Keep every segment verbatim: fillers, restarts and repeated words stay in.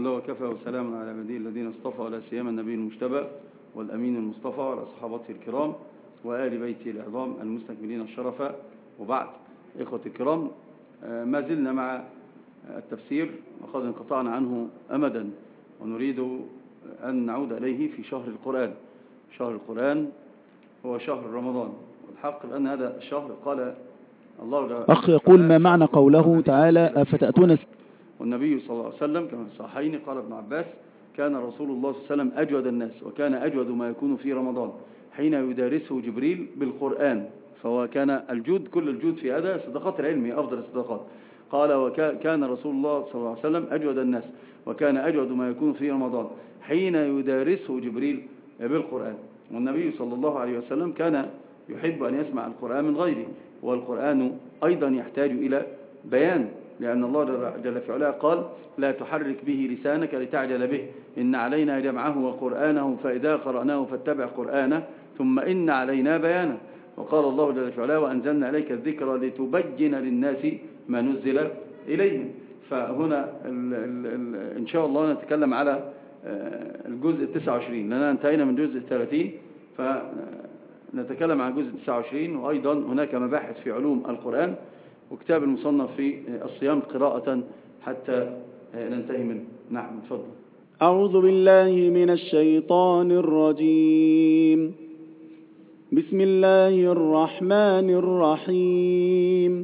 لله وكفى وسلام على عباده الذين اصطفى، ولا سيما النبي المجتبى والأمين المصطفى وعلى صحابته الكرام وآل بيته العظام المستكملين الشرف. وبعد، إخوة الكرام، ما زلنا مع التفسير وقد انقطعنا عنه أمدا، ونريد أن نعود إليه في شهر القرآن. شهر القرآن هو شهر رمضان، والحق بأن هذا الشهر قال الله أخ يقول: ما معنى قوله تعالى أفتأتون؟ والنبي صلى الله عليه وسلم كما في الصحيحين قال ابن عباس: كان رسول الله صلى الله عليه وسلم أجود الناس، وكان أجود ما يكون في رمضان حين يدارسه جبريل بالقرآن. فهو كان الجود، كل الجود في هذا صدقات العلم، أفضل الصدقات. قال: وكان رسول الله صلى الله عليه وسلم أجود الناس، وكان أجود ما يكون في رمضان حين يدارسه جبريل بالقرآن. والنبي صلى الله عليه وسلم كان يحب أن يسمع القرآن من غيره، والقرآن أيضا يحتاج إلى بيان، لأن الله جل في علاه قال: لا تحرك به لسانك لتعجل به، إن علينا جمعه وقرآنه فإذا قرأناه فاتبع قرآنه ثم إن علينا بيانه. وقال الله جل في علاه: وأنزلنا إليك الذكر لتبين للناس ما نزل إليهم. فهنا ال ال ال إن شاء الله نتكلم على الجزء التسعة وعشرين، لأننا انتهينا من جزء الثلاثين، فنتكلم عن الجزء التسعة وعشرين. وأيضا هناك مباحث في علوم القرآن، وكتاب المصنف في الصيام قراءة حتى ننتهي منه. نعم، تفضل. أعوذ بالله من الشيطان الرجيم. بسم الله الرحمن الرحيم.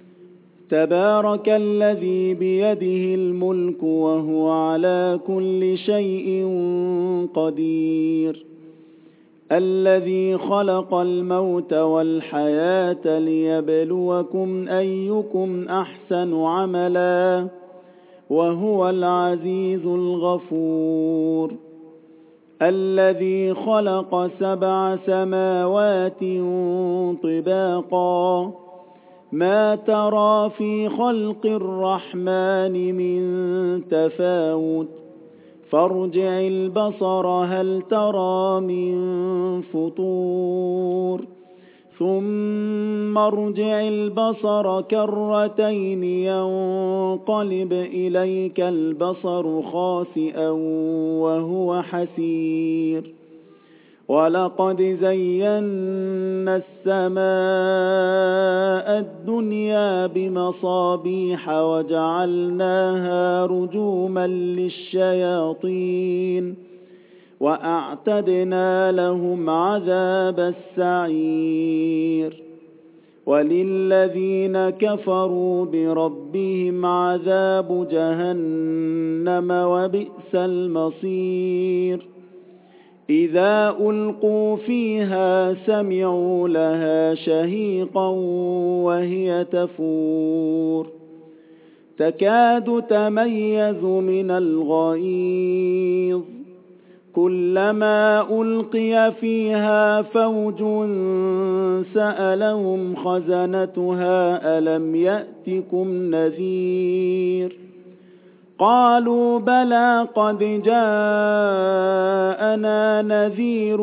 تبارك الذي بيده الملك وهو على كل شيء قدير، الذي خلق الموت والحياة ليبلوكم أيكم أحسن عملا وهو العزيز الغفور، الذي خلق سبع سماوات طباقا ما ترى في خلق الرحمن من تفاوت فارجع البصر هل ترى من فطور ثم ارجع البصر كرتين ينقلب إليك البصر خاسئا وهو حسير، ولقد زينا السماء الدنيا بمصابيح وجعلناها رجوما للشياطين وأعتدنا لهم عذاب السعير، وللذين كفروا بربهم عذاب جهنم وبئس المصير. إذا ألقوا فيها سمعوا لها شهيقا وهي تفور تكاد تميز من الغيظ، كلما ألقي فيها فوج سألهم خزنتها ألم يأتكم نذير، قالوا بلى قد جاءنا نذير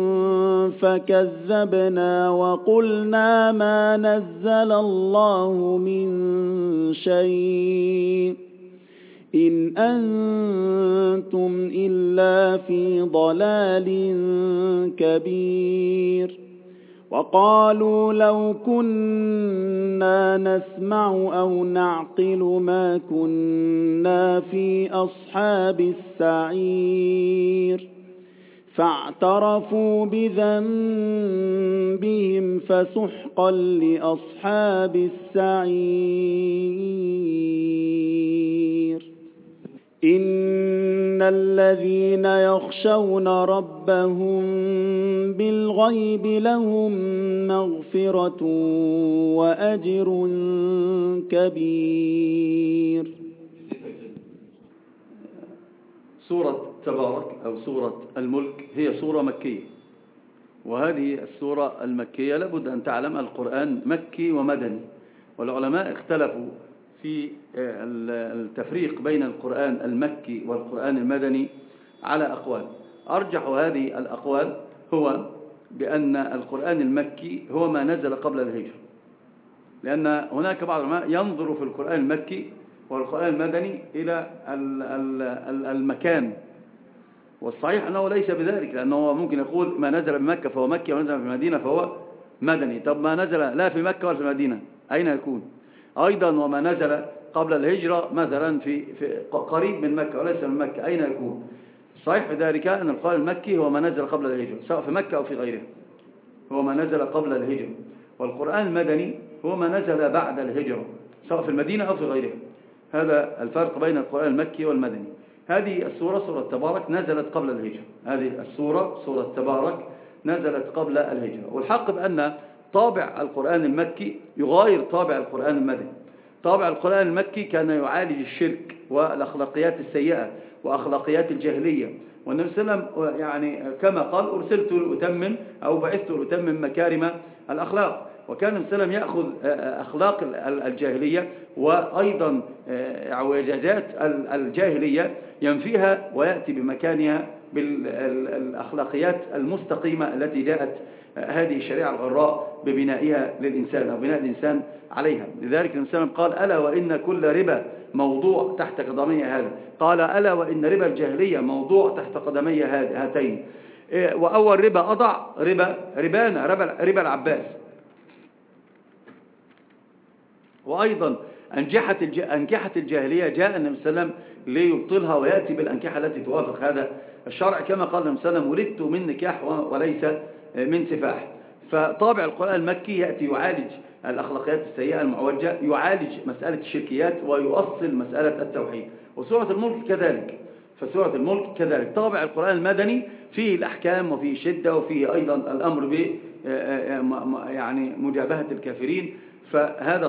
فكذبنا وقلنا ما نزل الله من شيء إن أنتم إلا في ضلال كبير، وقالوا لو كنا نسمع أو نعقل ما كنا في أصحاب السعير، فاعترفوا بذنبهم فسحقا لأصحاب السعير. إن الذين يخشون ربهم بالغيب لهم مغفرة وأجر كبير. سورة تبارك أو سورة الملك هي سورة مكية، وهذه السورة المكية لابد أن تعلم القرآن مكي ومدني، والعلماء اختلفوا في التفريق بين القرآن المكي والقرآن المدني على أقوال. أرجح هذه الأقوال هو بأن القرآن المكي هو ما نزل قبل الهجرة، لأن هناك بعض العلماء ينظر في القرآن المكي والقرآن المدني إلى المكان. والصحيح أنه ليس بذلك، لأنه ممكن يقول ما نزل بمكة فهو مكي ونزل في المدينة فهو مدني. طب ما نزل لا في مكة ولا في المدينة أين يكون؟ أيضا وما نزل قبل الهجرة مثلا في, في قريب من مكة وليس من مكة أين يكون؟ صحيح في ذلك أن القرآن المكي هو ما نزل قبل الهجرة سواء في مكة أو في غيرها، هو ما نزل قبل الهجرة. والقرآن المدني هو ما نزل بعد الهجرة سواء في المدينة أو في غيرها. هذا الفرق بين القرآن المكي والمدني. هذه السورة سورة تبارك نزلت قبل الهجرة، هذه السورة سورة تبارك نزلت قبل الهجرة. والحق بأن طابع القرآن المكي يغاير طابع القرآن المدني. طابع القرآن المكي كان يعالج الشرك والأخلاقيات السيئة وأخلاقيات الجاهلية، والنبي صلى الله عليه وسلم يعني كما قال أرسلت لأتمم أو بعثت لأتمم مكارم الأخلاق. وكان النبي صلى الله عليه وسلم يأخذ أخلاق الجاهلية وأيضا اعوجاجات الجاهلية ينفيها ويأتي بمكانها بالأخلاقيات المستقيمة التي جاءت هذه الشريعة الغراء ببنائها للإنسان أو بناء الإنسان عليها. لذلك النبي صلى الله عليه وسلم قال ألا وإن كل ربا موضوع تحت قدمي هذا، قال ألا وإن ربا الجاهلية موضوع تحت قدمي هاتين. وأول ربا أضع ربا ربانا ربا, ربا العباس. وأيضا أنجحة أنكحة الجاهلية جاء النبي صلى الله عليه وسلم ليبطلها ويأتي بالأنكحة التي توافق هذا الشرع، كما قال النبي صلى الله عليه وسلم ولدت من نكاح وليس من سفاح. فطابع القرآن المكي يأتي يعالج الأخلاقيات السيئة المعوجة، يعالج مسألة الشركيات ويؤصل مسألة التوحيد. وسورة الملك كذلك، فسورة الملك كذلك. طابع القرآن المدني فيه الأحكام وفيه الشدة وفيه أيضا الأمر ب يعني مجابهة الكافرين. فهذا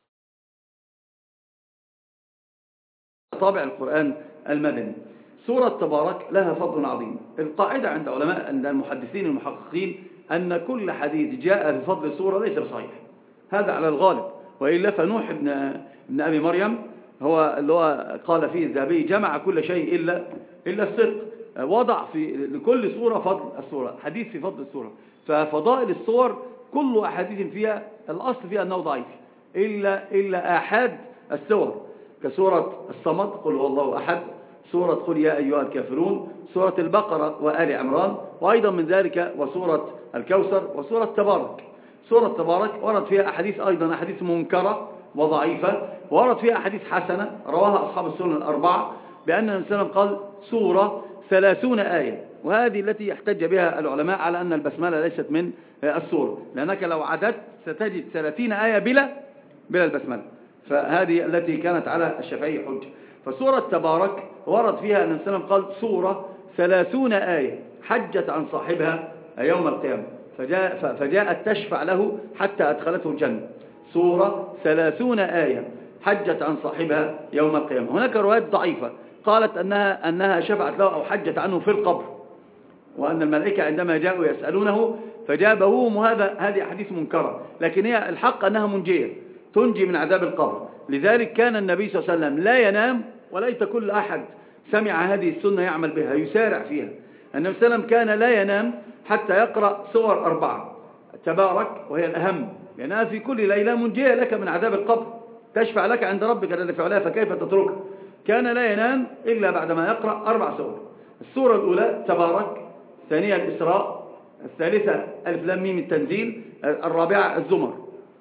طابع القرآن المدني. سورة تبارك لها فضل عظيم. القاعدة عند علماء عند المحدثين المحققين أن كل حديث جاء بفضل سورة ليس بصحيح، هذا على الغالب. وإلا فنوح ابن, ابن أبي مريم هو اللي هو قال فيه الذهبي جمع كل شيء إلا, إلا الصدق، وضع في لكل سورة فضل السورة، حديث في فضل السورة. ففضائل السور كل أحاديث فيها الأصل فيها أنه ضعيف إلا, إلا آحاد السور، كسورة الصمد قل هو الله أحد، سورة قل يا أيها الكافرون، سورة البقرة وآل عمران، وأيضا من ذلك وسورة الكوثر وسورة تبارك. سورة تبارك ورد فيها أحاديث أيضا أحاديث منكرة وضعيفة، ورد فيها أحاديث حسنة رواها أصحاب السنن الأربعة بأن النبي صلى الله عليه وسلم قال سورة ثلاثون آية، وهذه التي يحتج بها العلماء على أن البسملة ليست من السورة، لأنك لو عددت ستجد ثلاثين آية بلا بلا البسملة، فهذه التي كانت على الشافعي حجة. فسورة تبارك ورد فيها أن النبي صلى الله عليه وسلم قال سورة ثلاثون آية حجت عن صاحبها يوم القيامة، فجاء فجاءت تشفع له حتى أدخلته الجنة. سورة ثلاثون آية حجت عن صاحبها يوم القيامة. هناك روايات ضعيفة قالت أنها, أنها شفعت له أو حجت عنه في القبر، وأن الملائكة عندما جاءوا يسألونه فجابهم، وهذا هذه حديث منكرة، لكن هي الحق أنها منجية تنجي من عذاب القبر. لذلك كان النبي صلى الله عليه وسلم لا ينام، وليت كل أحد سمع هذه السنة يعمل بها يسارع فيها. النبي صلى الله عليه وسلم كان لا ينام حتى يقرأ سور أربعة تبارك، وهي الأهم لأنها في كل ليلة منجية لك من عذاب القبر، تشفع لك عند ربك جل في علاه، فكيف تتركه؟ كان لا ينام إلا بعدما يقرأ أربع سور. السورة الأولى تبارك، الثانية الإسراء، الثالثة ألف لام ميم التنزيل، الرابعة الزمر.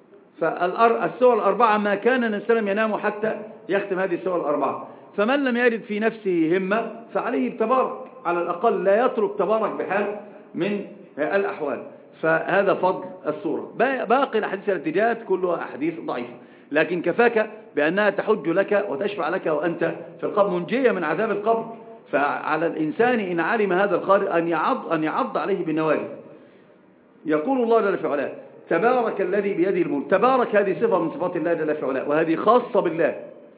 فالسور الأربعة ما كان النبي صلى الله عليه وسلم ينام حتى يختم هذه السور الأربعة. فمن لم يجد في نفسه همة فعليه بتبارك، على الأقل لا يترك تبارك بحال من الأحوال. فهذا فضل السورة. باقي الأحاديث التي جاءت كلها أحاديث ضعيفة، لكن كفاك بأنها تحج لك وتشفع لك وأنت في القبر، منجية من عذاب القبر. فعلى الإنسان إن علم هذا القارئ أن يعض, أن يعض عليه بالنواجذ. يقول الله جل في علاه تبارك الذي بيده الملك. تبارك هذه صفة من صفات الله جل في علاه، وهذه خاصة بالله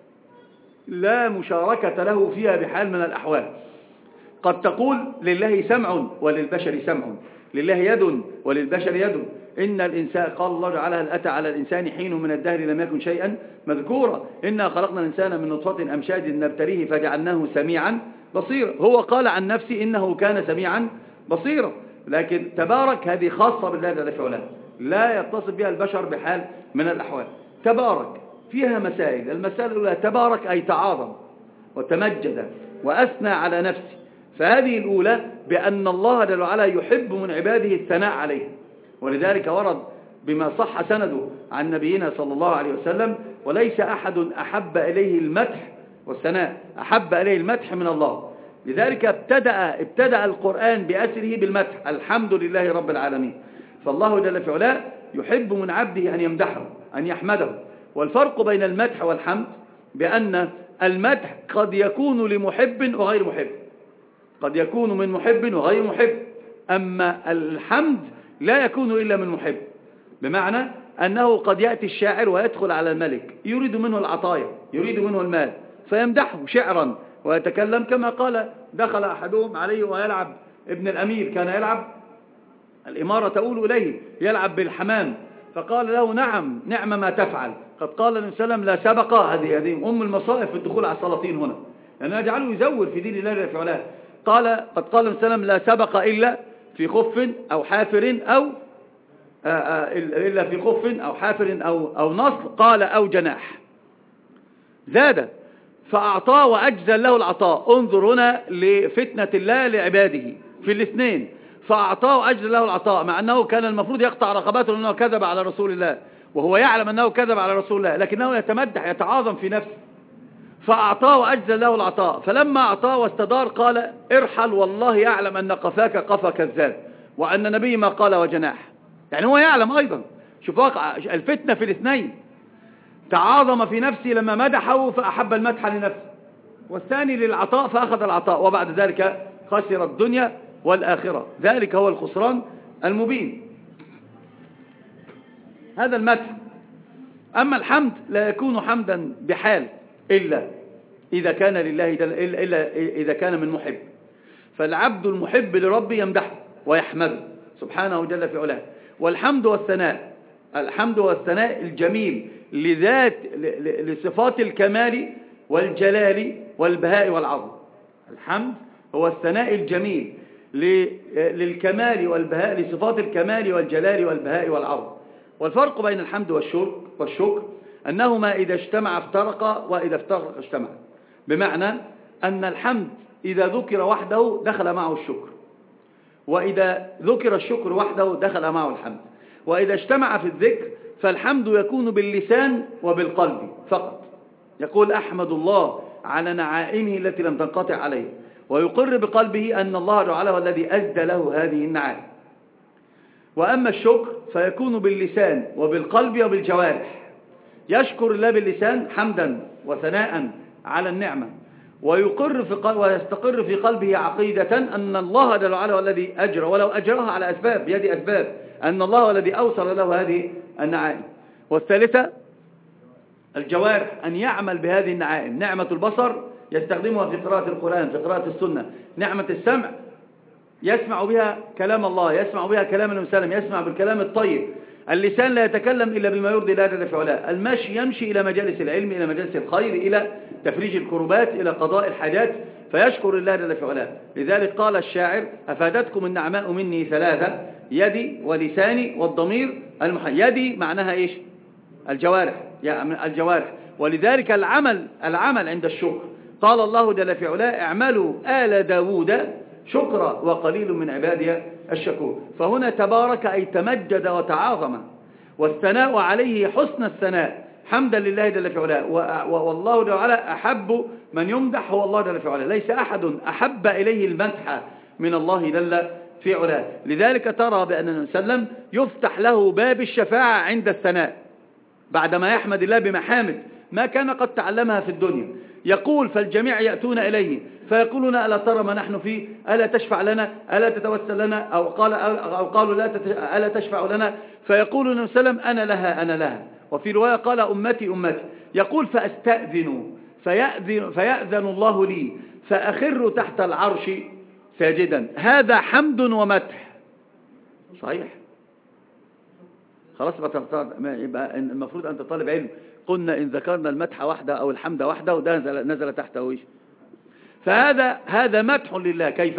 لا مشاركة له فيها بحال من الأحوال. قد تقول لله سمع وللبشر سمع، لله يد وللبشر يد. إن الإنسان قال الله تعالى هل أتى على الإنسان حين من الدهر لم يكن شيئا مذكورا، إنا خلقنا الإنسان من نطفة أمشاج نبتليه فجعلناه سميعا بصيرا. هو قال عن نفسه إنه كان سميعا بصيرا، لكن تبارك هذه خاصة بالله جل في علاه لا يتصل بها البشر بحال من الأحوال. تبارك فيها مسائل. المسألة الأولى تبارك أي تعاظم وتمجد وأثنى على نفسه، فهذه الأولى بأن الله جل وعلا يحب من عباده الثناء عليه، ولذلك ورد بما صح سنده عن نبينا صلى الله عليه وسلم: وليس أحد أحب إليه المدح والثناء أحب إليه المدح من الله. لذلك ابتدأ, ابتدأ القرآن بأسره بالمدح: الحمد لله رب العالمين. فالله جل في علاه يحب من عبده أن يمدحه أن يحمده. والفرق بين المدح والحمد بأن المدح قد يكون لمحب وغير محب، قد يكون من محب وغير محب، أما الحمد لا يكون إلا من محب، بمعنى أنه قد يأتي الشاعر ويدخل على الملك يريد منه العطايا، يريد منه المال، فيمدحه شعرا ويتكلم كما قال: دخل أحدهم عليه ويلعب، ابن الأمير كان يلعب، الإمارة تقول إليه يلعب بالحمام، فقال له: نعم نعم ما تفعل، قد قال النبي صلى الله عليه وسلم: لا سبق. هذه هذه أم المصائب في الدخول على السلاطين هنا، لأنه يعني يجعله يزور في دين الله جل في علاه. قال قد قال النبي صلى الله عليه وسلم: لا سبق إلا في خف أو حافر أو إلا في خف أو حافر أو أو نصل، قال: أو جناح. زاد فأعطاه وأجزل له العطاء. انظر هنا لفتنة الله لعباده في الاثنين، فأعطاه وأجزل له العطاء، مع أنه كان المفروض يقطع رقباته لأنه كذب على رسول الله، وهو يعلم أنه كذب على رسول الله، لكنه يتمدح يتعاظم في نفسه. فأعطاه وأجزل له العطاء، فلما أعطاه واستدار قال: ارحل والله يعلم أن قفاك قفا كذاب، وأن نبي ما قال وجناح. يعني هو يعلم أيضا. شوف واقع الفتنة في الاثنين، تعاظم في نفسه لما مدحه فأحب المدح لنفسه، والثاني للعطاء فأخذ العطاء، وبعد ذلك خسر الدنيا والآخرة. ذلك هو الخسران المبين. هذا المدح. أما الحمد لا يكون حمدا بحال إلا إذا كان لله جل إلا إذا كان من محب. فالعبد المحب لربه يمدحه ويحمده سبحانه جل في علاه. والحمد والثناء، الحمد والثناء الجميل لذات لصفات الكمال والجلال والبهاء والعظم. الحمد هو الثناء الجميل للكمال والبهاء، لصفات الكمال والجلال والبهاء والعظم. والفرق بين الحمد والشكر والشكر أنهما إذا اجتمع افترقا وإذا افترق اجتمع، بمعنى أن الحمد إذا ذكر وحده دخل معه الشكر، وإذا ذكر الشكر وحده دخل معه الحمد. وإذا اجتمع في الذكر فالحمد يكون باللسان وبالقلب فقط، يقول: أحمد الله على نعائمه التي لم تنقطع عليه، ويقر بقلبه أن الله جعله الذي أزدى له هذه النعائم. وأما الشكر فيكون باللسان وبالقلب وبالجوارح، يشكر الله باللسان حمدا وثناء على النعمة، ويقر في قلب ويستقر في قلبه عقيدة أن الله جل وعلا الذي أجرى، ولو أجرها على أسباب بيد أسباب، أن الله الذي أوصل له هذه النعائم. والثالثة الجوارح، أن يعمل بهذه النعائم. نعمة البصر يستخدمها في قراءة القرآن، في قراءة السنة. نعمة السمع يسمع بها كلام الله، يسمع بها كلام النبي صلى الله عليه وسلم، يسمع بالكلام الطيب. اللسان لا يتكلم إلا بما يرضي الله جل في علاه. المشي يمشي إلى مجالس العلم، إلى مجالس الخير، إلى تفريج الكربات، إلى قضاء الحاجات، فيشكر الله جل في علاه. لذلك قال الشاعر: أفادتكم النعماء مني ثلاثة: يدي ولساني والضمير المحي. يدي معناها إيش؟ الجوارح، يعني الجوارح. ولذلك العمل العمل عند الشكر قال الله جل في علاه: اعملوا آل داود شكرا وقليل من عبادي الشكور. فهنا تبارك أي تمجد وتعاظم، والثناء عليه حسن الثناء حمدا لله جل في علاه. والله جل وعلا أحب من يمدح هو الله جل في علاه، ليس أحد أحب إليه المدح من الله جل في علاه. لذلك ترى بأن النبي صلى الله عليه وسلم يفتح له باب الشفاعة عند الثناء، بعدما يحمد الله بمحامد ما كان قد تعلمها في الدنيا. يقول: فالجميع يأتون إليه فيقولون: ألا ترى ما نحن فيه؟ ألا تشفع لنا؟ ألا تتوسل لنا؟ أو, قال أو قالوا: لا ألا تشفع لنا؟ فيقول النبي صلى الله عليه وسلم: أنا لها أنا لها. وفي رواية قال: أمتي أمتي. يقول: فأستأذن فيأذن, فيأذن الله لي فأخر تحت العرش ساجدا. هذا حمد ومدح صحيح. خلاص يبقى المفروض أنت طالب علم. قلنا إن ذكرنا المدح وحده أو الحمد وحده ده نزل, نزل تحته إيش؟ فهذا هذا مدح لله. كيف؟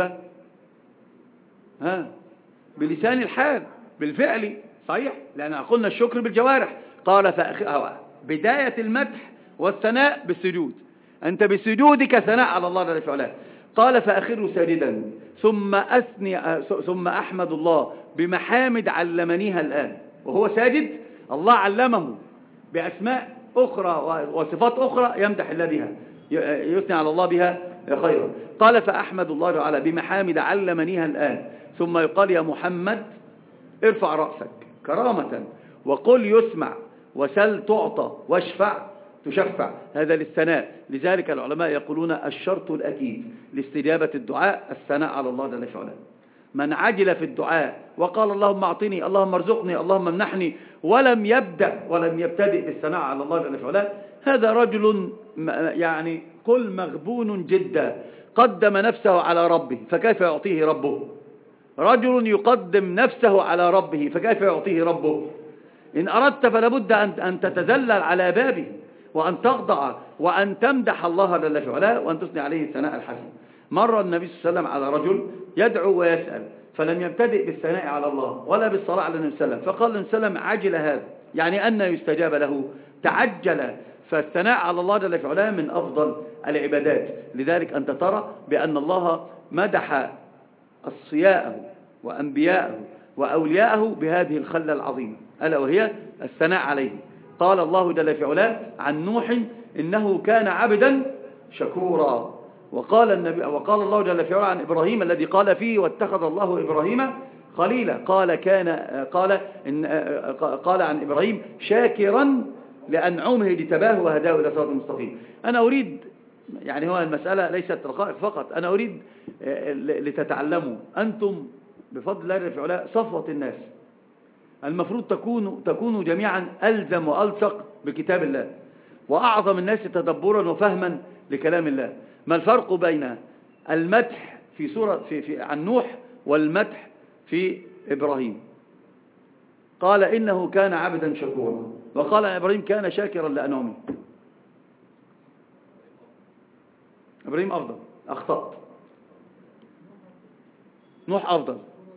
ها بلسان الحال بالفعل صحيح، لأن قلنا الشكر بالجوارح. قال فأخ... بداية المدح والثناء بالسجود. أنت بسجودك ثناء على الله جل وعلا. قال فأخر ساجدا ثم أثني ثم أحمد الله بمحامد علمنيها الآن. وهو ساجد الله علمه بأسماء أخرى وصفات أخرى يمدح الله بها، يثني على الله بها خيرا. قال فأحمد الله تعالى بمحامد علمنيها الآن. ثم يقال يا محمد ارفع رأسك كرامة وقل يسمع وسل تعطى واشفع تشفع. هذا للثناء. لذلك العلماء يقولون الشرط الأكيد لاستجابة الدعاء الثناء على الله جل وعلا. من عجل في الدعاء وقال اللهم اعطني اللهم ارزقني اللهم امنحني ولم يبدأ ولم يبتدئ بالثناء على الله جل وعلا، هذا رجل يعني قل مغبون جدا قدم نفسه على ربه فكيف يعطيه ربه؟ رجل يقدم نفسه على ربه فكيف يعطيه ربه؟ إن أردت فلابد أن تتذلل على بابه وأن تخضع وأن تمدح الله جل وعلا وأن تثني عليه الثناء الحسن. مر النبي صلى الله عليه وسلم على رجل يدعو ويسأل فلم يبتدئ بالثناء على الله ولا بالصلاة على النبي صلى الله عليه وسلم، فقال النبي صلى الله عليه وسلم عجل هذا، يعني أن يستجاب له، تعجل. فالثناء على الله جل وعلا من أفضل العبادات. لذلك أنت ترى بأن الله مدح أصفياءه وأنبياءه وأولياءه بهذه الخلة العظيمة ألا وهي الثناء عليه. قال الله جل وعلا عن نوح إنه كان عبدا شكورا. وقال النبي وقال الله جل وعلا عن إبراهيم الذي قال فيه واتخذ الله إبراهيم خليلا، قال كان قال إن قال عن إبراهيم شاكرا لأنعمه اجتباه وهداه إلى صراط مستقيم. أنا أريد يعني هو المسألة ليست رقائق فقط، أنا أريد لتتعلموا أنتم بفضل الله جل وعلا صفوة الناس، المفروض تكونوا تكونوا جميعا ألزم وألصق بكتاب الله وأعظم الناس تدبرا وفهما لكلام الله. ما الفرق بين المدح في سورة في في عن نوح والمدح في إبراهيم؟ قال إنه كان عبدا شكورا، وقال عن إبراهيم كان شاكرا لأنعمه. إبراهيم أفضل، أخطأت. نوح أفضل.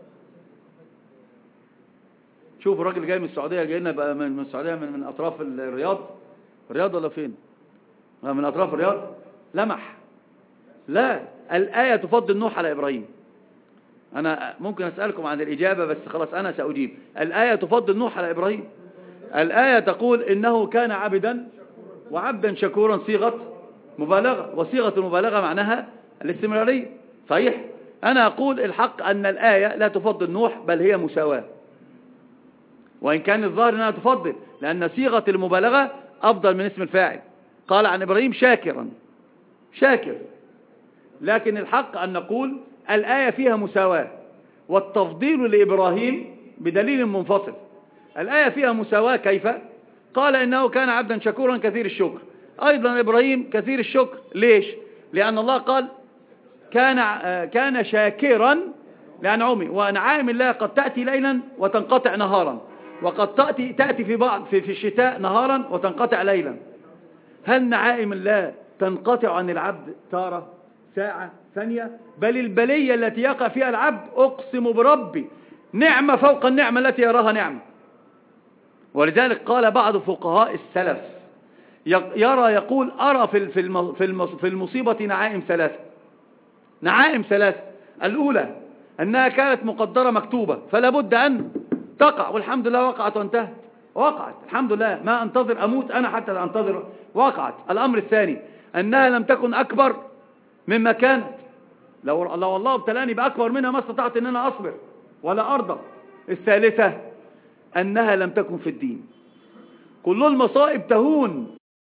شوف الراجل جاي من السعودية، جاي لنا بقى من السعودية من, من أطراف الرياض. الرياض ولا فين؟ من أطراف الرياض. لمح لا، الآية تفضل نوح على إبراهيم. أنا ممكن أسألكم عن الإجابة بس خلاص أنا سأجيب. الآية تفضل نوح على إبراهيم. الآية تقول إنه كان عبدا وعبدا شكورا، صيغة مبالغة، وصيغة المبالغة معناها الاستمرارية. صحيح. أنا أقول الحق أن الآية لا تفضل نوح بل هي مساواة، وإن كان الظاهر أنها تفضل لأن صيغة المبالغة أفضل من اسم الفاعل. قال عن إبراهيم شاكرا، شاكر، لكن الحق أن نقول الآية فيها مساواة، والتفضيل لإبراهيم بدليل منفصل. الآية فيها مساواة كيف؟ قال إنه كان عبدا شكورا كثير الشكر، أيضا إبراهيم كثير الشكر. ليش؟ لأن الله قال كان كان شاكرا لأنعمه، وأنعام الله قد تأتي ليلا وتنقطع نهارا، وقد تأتي تأتي في بعض في, في الشتاء نهارا وتنقطع ليلا. هل نعائم الله تنقطع عن العبد تارة، ساعة، ثانية؟ بل البلية التي يقع فيها العبد أقسم بربي نعمة فوق النعمة التي يراها نعمة. ولذلك قال بعض فقهاء السلف يرى يقول أرى في في المصيبة نعائم ثلاثة. نعائم ثلاثة. الأولى أنها كانت مقدرة مكتوبة فلا بد أن تقع، والحمد لله وقعت وانتهت، وقعت الحمد لله، ما أنتظر أموت أنا حتى أنتظر، وقعت. الأمر الثاني أنها لم تكن أكبر مما كانت، لو لو الله ابتلاني بأكبر منها ما استطعت أن أنا أصبر ولا أرضى. الثالثة أنها لم تكن في الدين. كل المصائب تهون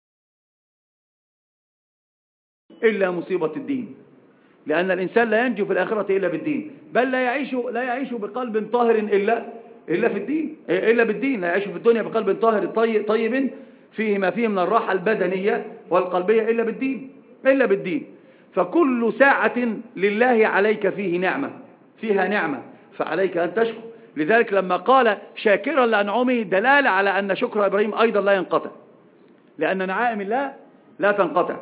إلا مصيبة الدين، لأن الإنسان لا ينجو في الآخرة إلا بالدين، بل لا يعيش لا يعيش بقلب طاهر إلا إلا في الدين، إلا بالدين. لا يعيش في الدنيا بقلب طاهر طيب, طيب فيه ما فيه من الراحة البدنية والقلبية إلا بالدين، إلا بالدين. فكل ساعة لله عليك فيه نعمة، فيها نعمة، فعليك أن تشكر. لذلك لما قال شاكرا لأنعمه دلالة على أن شكر إبراهيم أيضا لا ينقطع، لأن نعائم الله لا تنقطع.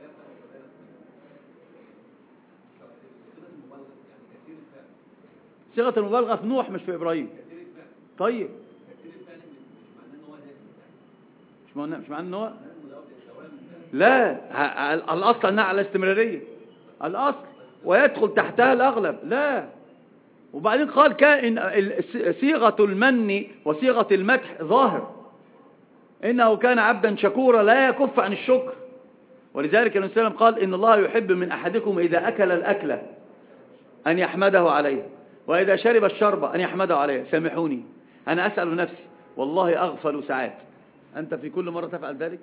صيغة المبالغة في نوح مش في إبراهيم. طيب مش معنى مش معنى ان هو لا ه- الاصل انها على استمراريه الاصل، ويدخل تحتها الاغلب. لا، وبعدين قال كائن ال- صيغه المن وصيغه المدح ظاهر، انه كان عبدا شكورا لا يكف عن الشكر. ولذلك النبي صلى الله عليه وسلم قال ان الله يحب من احدكم اذا اكل الاكله ان يحمده عليه، واذا شرب الشربه ان يحمده عليه. سامحوني انا اسال نفسي والله اغفل ساعات، انت في كل مره تفعل ذلك؟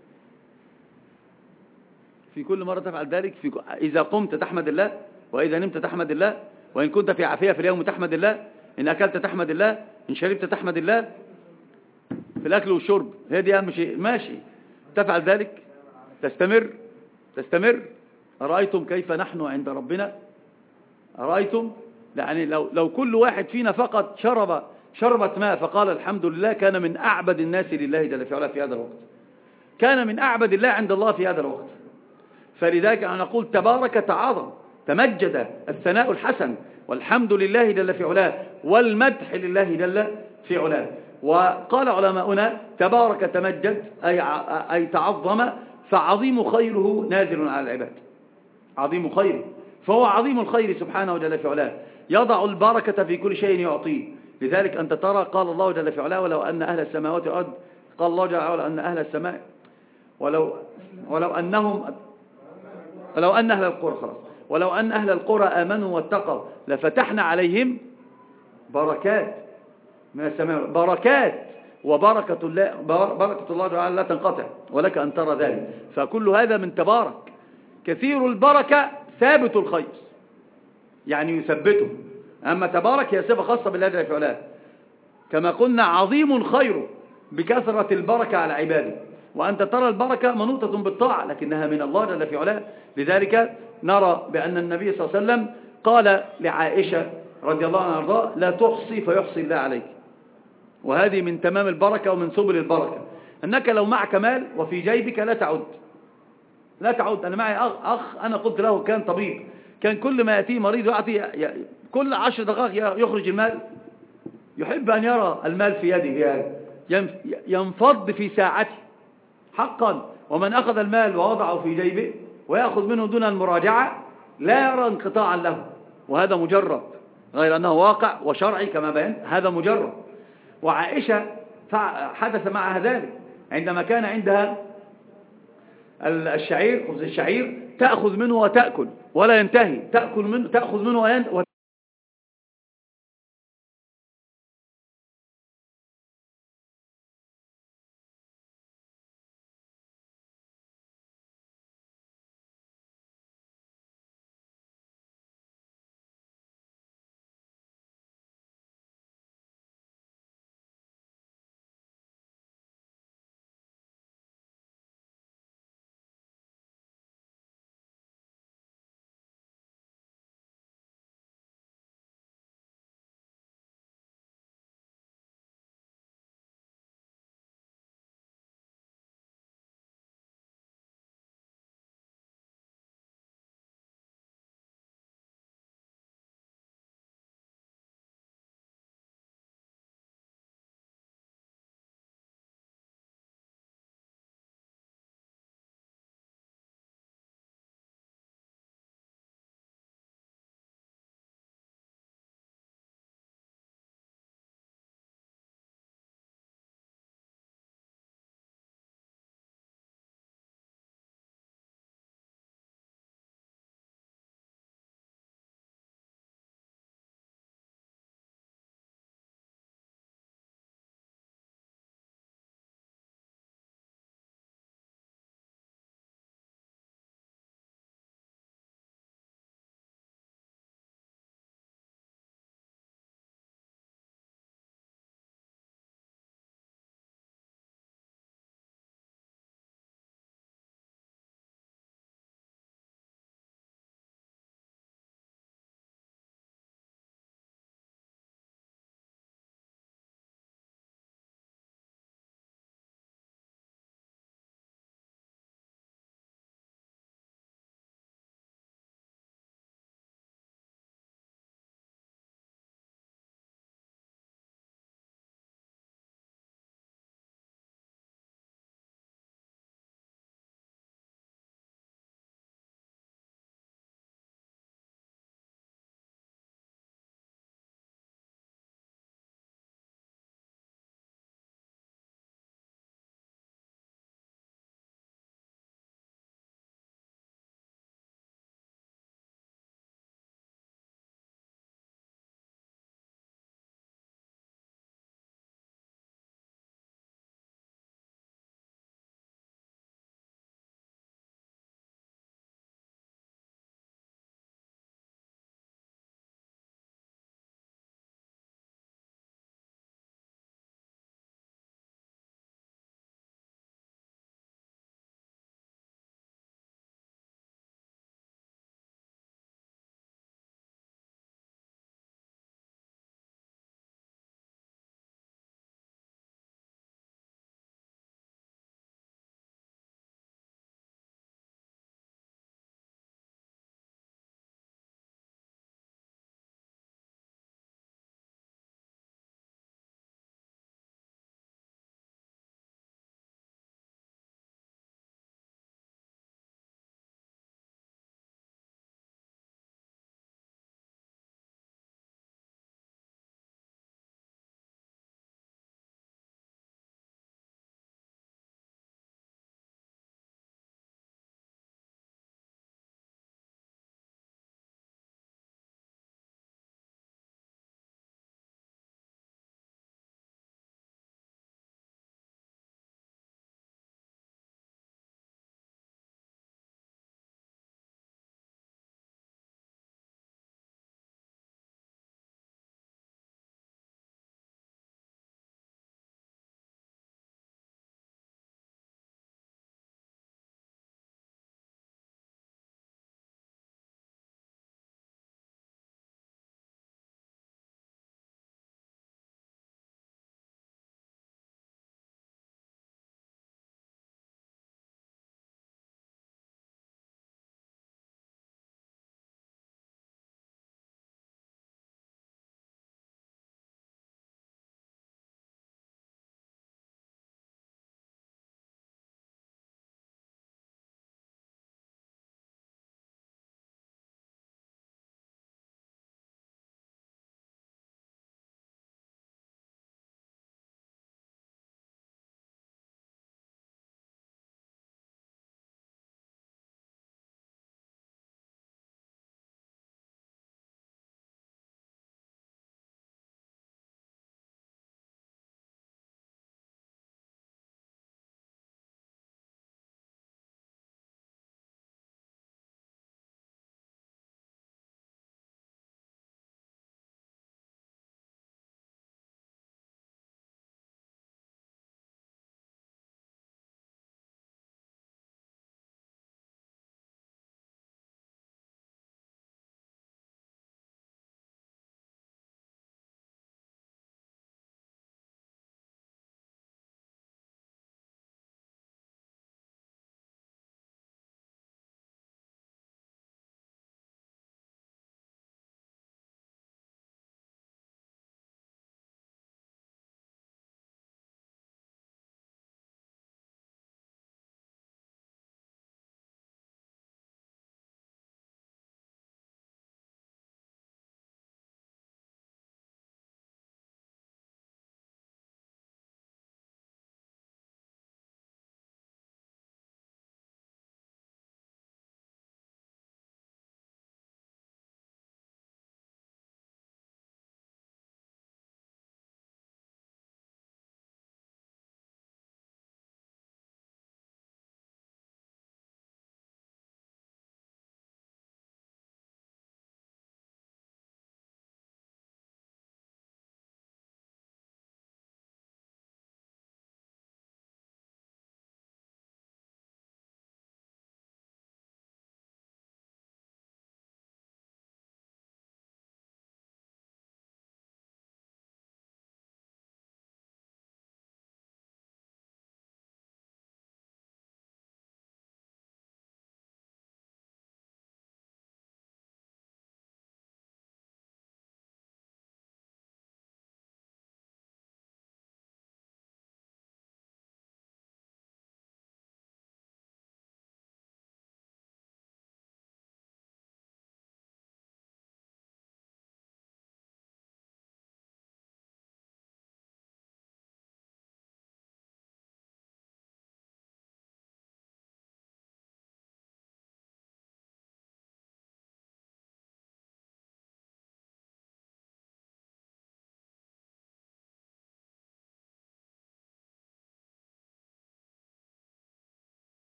في كل مرة تفعل ذلك؟ في ك... إذا قمت تحمد الله، وإذا نمت تحمد الله، وإن كنت في عافية في اليوم تحمد الله، إن أكلت تحمد الله، إن شربت تحمد الله، في الأكل والشرب، هي دي أهم شيء. ماشي، تفعل ذلك، تستمر تستمر. أرأيتم كيف نحن عند ربنا؟ أرأيتم يعني لو, لو كل واحد فينا فقط شرب شربة ماء فقال الحمد لله، كان من أعبد الناس لله جل في علاه في هذا الوقت، كان من أعبد الله عند الله في هذا الوقت. فلذلك أنا أقول تبارك تعاظم، تمجد، الثناء الحسن والحمد لله جل في علاه والمدح لله جل في علاه. وقال علماؤنا تبارك تمجد أي, أي تعظم، فعظيم خيره نازل على العباد، عظيم خيره، فهو عظيم الخير سبحانه جل في علاه، يضع البركة في كل شيء يعطيه. لذلك أنت ترى قال الله جل في علاه ولو أن أهل السماوات والأرض، قال الله جل وعلا أن أهل السماء ولو ولو أنهم ولو أن أهل القرى خلاص ولو أن أهل القرى آمنوا واتقوا لفتحنا عليهم بركات من السماء، بركات، وبركة الله بركة الله تعالى لا تنقطع، ولك أن ترى ذلك. فكل هذا من تبارك. كثير البركة ثابت الخير، يعني يثبته. أما تبارك هي صفة خاصة بالله جل في علاه، كما قلنا عظيم خيره بكثرة البركة على عباده. وأنت ترى البركة منوطة بالطاعة لكنها من الله جل في علاه. لذلك نرى بأن النبي صلى الله عليه وسلم قال لعائشة رضي الله عنها وارضاها لا تحصي فيحصي الله عليك. وهذه من تمام البركة ومن سبل البركة، أنك لو معك مال وفي جيبك لا تعد لا تعد. أنا معي أخ, أخ أنا قلت له كان طبيب، كان كل ما يأتيه مريض يعطي كل عشر دقائق يخرج المال، يحب أن يرى المال في يده ينفض في ساعته حقا. ومن أخذ المال ووضعه في جيبه ويأخذ منه دون المراجعة لا يرى انقطاعا له، وهذا مجرب، غير أنه واقع وشرعي كما بيان، هذا مجرب. وعائشة حدث معها ذلك عندما كان عندها الشعير، خبز الشعير، تأخذ منه وتأكل ولا ينتهي، تأكل منه تأخذ منه وينتهي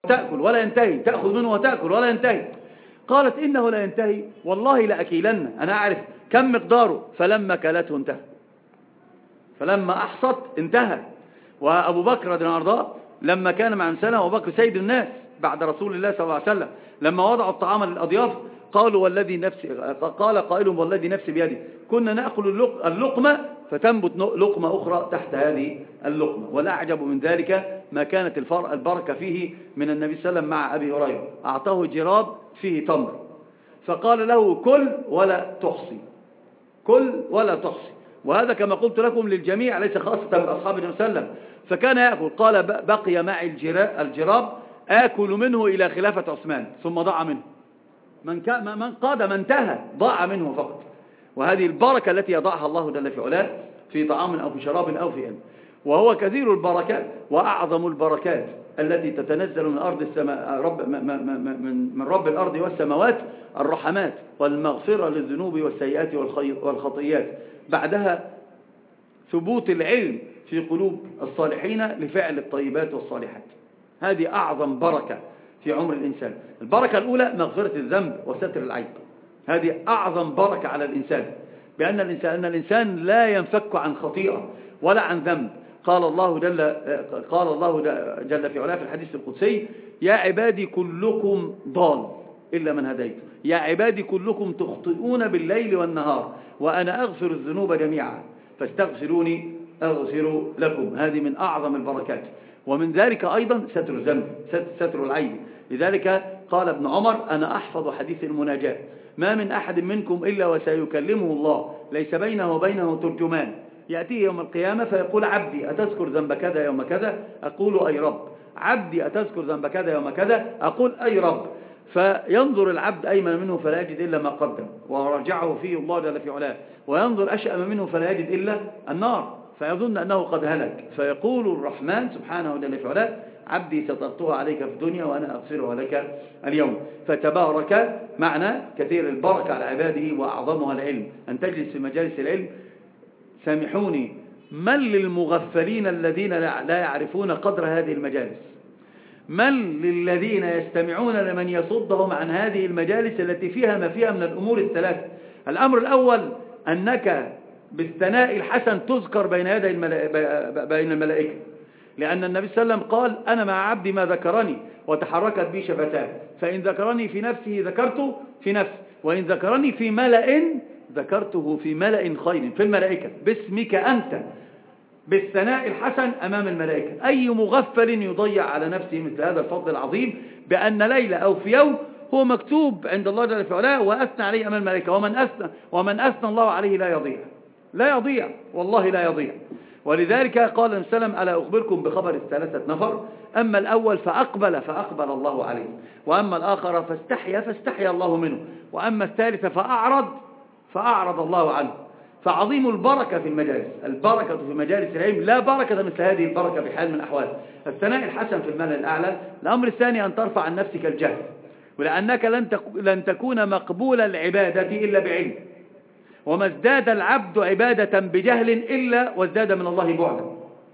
تأكل ولا ينتهي، تأخذ منه وتأكل ولا ينتهي. قالت إنه لا ينتهي والله لأكيلن، أنا أعرف كم مقداره. فلما كلته انتهى، فلما أحصت انتهى. وأبو بكر رضي الله عنه لما كان مع سنة، أبو بكر سيد الناس بعد رسول الله صلى الله عليه وسلم، لما وضعوا الطعام للأضياف قالوا والذي نفسي، قال قائلهم والذي نفسي بيده، كنا نأكل اللقمة فتنبت لقمة أخرى تحت هذه اللقمة. والأعجب من ذلك ما كانت البركة فيه من النبي صلى الله عليه وسلم مع أبي هريرة، أعطاه جراب فيه تمر فقال له كل ولا تحصي، كل ولا تحصي. وهذا كما قلت لكم للجميع ليس خاصة بأصحاب النبي صلى الله عليه وسلم. فكان يأكل، قال بقي معي الجراب آكل منه إلى خلافة عثمان ثم ضاع منه، من من قاد ما انتهى ضاع منه فقط. وهذه البركة التي يضعها الله جل في علاه في طعام أو في شراب أو في علم. وهو كثير البركات وأعظم البركات التي تتنزل من أرض السماء رب من من رب الأرض والسماوات الرحمات والمغفرة للذنوب والسيئات والخطيئات، بعدها ثبوت العلم في قلوب الصالحين لفعل الطيبات والصالحات. هذه أعظم بركة في عمر الإنسان. البركة الأولى مغفرة الذنب وستر العيب، هذه أعظم بركة على الإنسان، بأن الإنسان, أن الإنسان لا ينفك عن خطيئة ولا عن ذنب. قال الله جل, قال الله جل في علاه في الحديث القدسي يا عبادي كلكم ضال إلا من هديت، يا عبادي كلكم تخطئون بالليل والنهار وأنا أغفر الذنوب جميعا فاستغفروني أغفر لكم. هذه من أعظم البركات. ومن ذلك أيضا ستر الذنب، ستر العيب. لذلك قال ابن عمر أنا أحفظ حديث المناجاة، ما من أحد منكم إلا وسيكلمه الله ليس بينه وبينه ترجمان، يأتيه يوم القيامة فيقول عبدي أتذكر ذنب كذا يوم كذا، أقول أي رب. عبدي أتذكر ذنب كذا يوم كذا، أقول أي رب. فينظر العبد أيمن منه فلا يجد إلا ما قدم ورجعه فيه الله جل في علاه، وينظر أشأم منه فلا يجد إلا النار فيظن أنه قد هلك، فيقول الرحمن سبحانه جل في علاه عبدي سترتها عليك في الدنيا وأنا أغفرها لك اليوم. فتبارك معنى كثير البركة على عباده وأعظمها العلم، أن تجلس في مجالس العلم. سامحوني، من للمغفلين الذين لا يعرفون قدر هذه المجالس؟ من للذين يستمعون لمن يصدهم عن هذه المجالس التي فيها ما فيها من الأمور الثلاثة؟ الأمر الأول أنك بالثناء الحسن تذكر بين يدي الملائكة، بين الملائكة، لأن النبي صلى الله عليه وسلم قال أنا مع عبدي ما ذكرني وتحركت بي شفتاه، فإن ذكرني في نفسه ذكرته في نفسي، وإن ذكرني في ملأ ذكرته في ملأ خير في الملائكة باسمك أنت، بالثناء الحسن أمام الملائكة. أي مغفل يضيع على نفسه مثل هذا الفضل العظيم بأن ليلة أو في يوم هو مكتوب عند الله جل في علاه وأثنى عليه أمام الملائكة، ومن أثنى ومن أثنى الله عليه لا يضيع، لا يضيع والله لا يضيع. ولذلك قال النبي صلى الله عليه وسلم ألا أخبركم بخبر الثلاثة نفر، أما الأول فأقبل فأقبل الله عليه، وأما الآخر فاستحيا فاستحيا الله منه، وأما الثالث فأعرض فأعرض الله عنه. فعظيم البركة في المجالس، البركة في مجالس العلم لا بركة مثل هذه البركة بحال من الأحوال. الثناء الحسن في الملأ الأعلى. الأمر الثاني أن ترفع عن نفسك الجهل، ولأنك لن لن تكون مقبول العبادة إلا بعلم، وما ازداد العبد عبادة بجهل إلا وازداد من الله بعدا،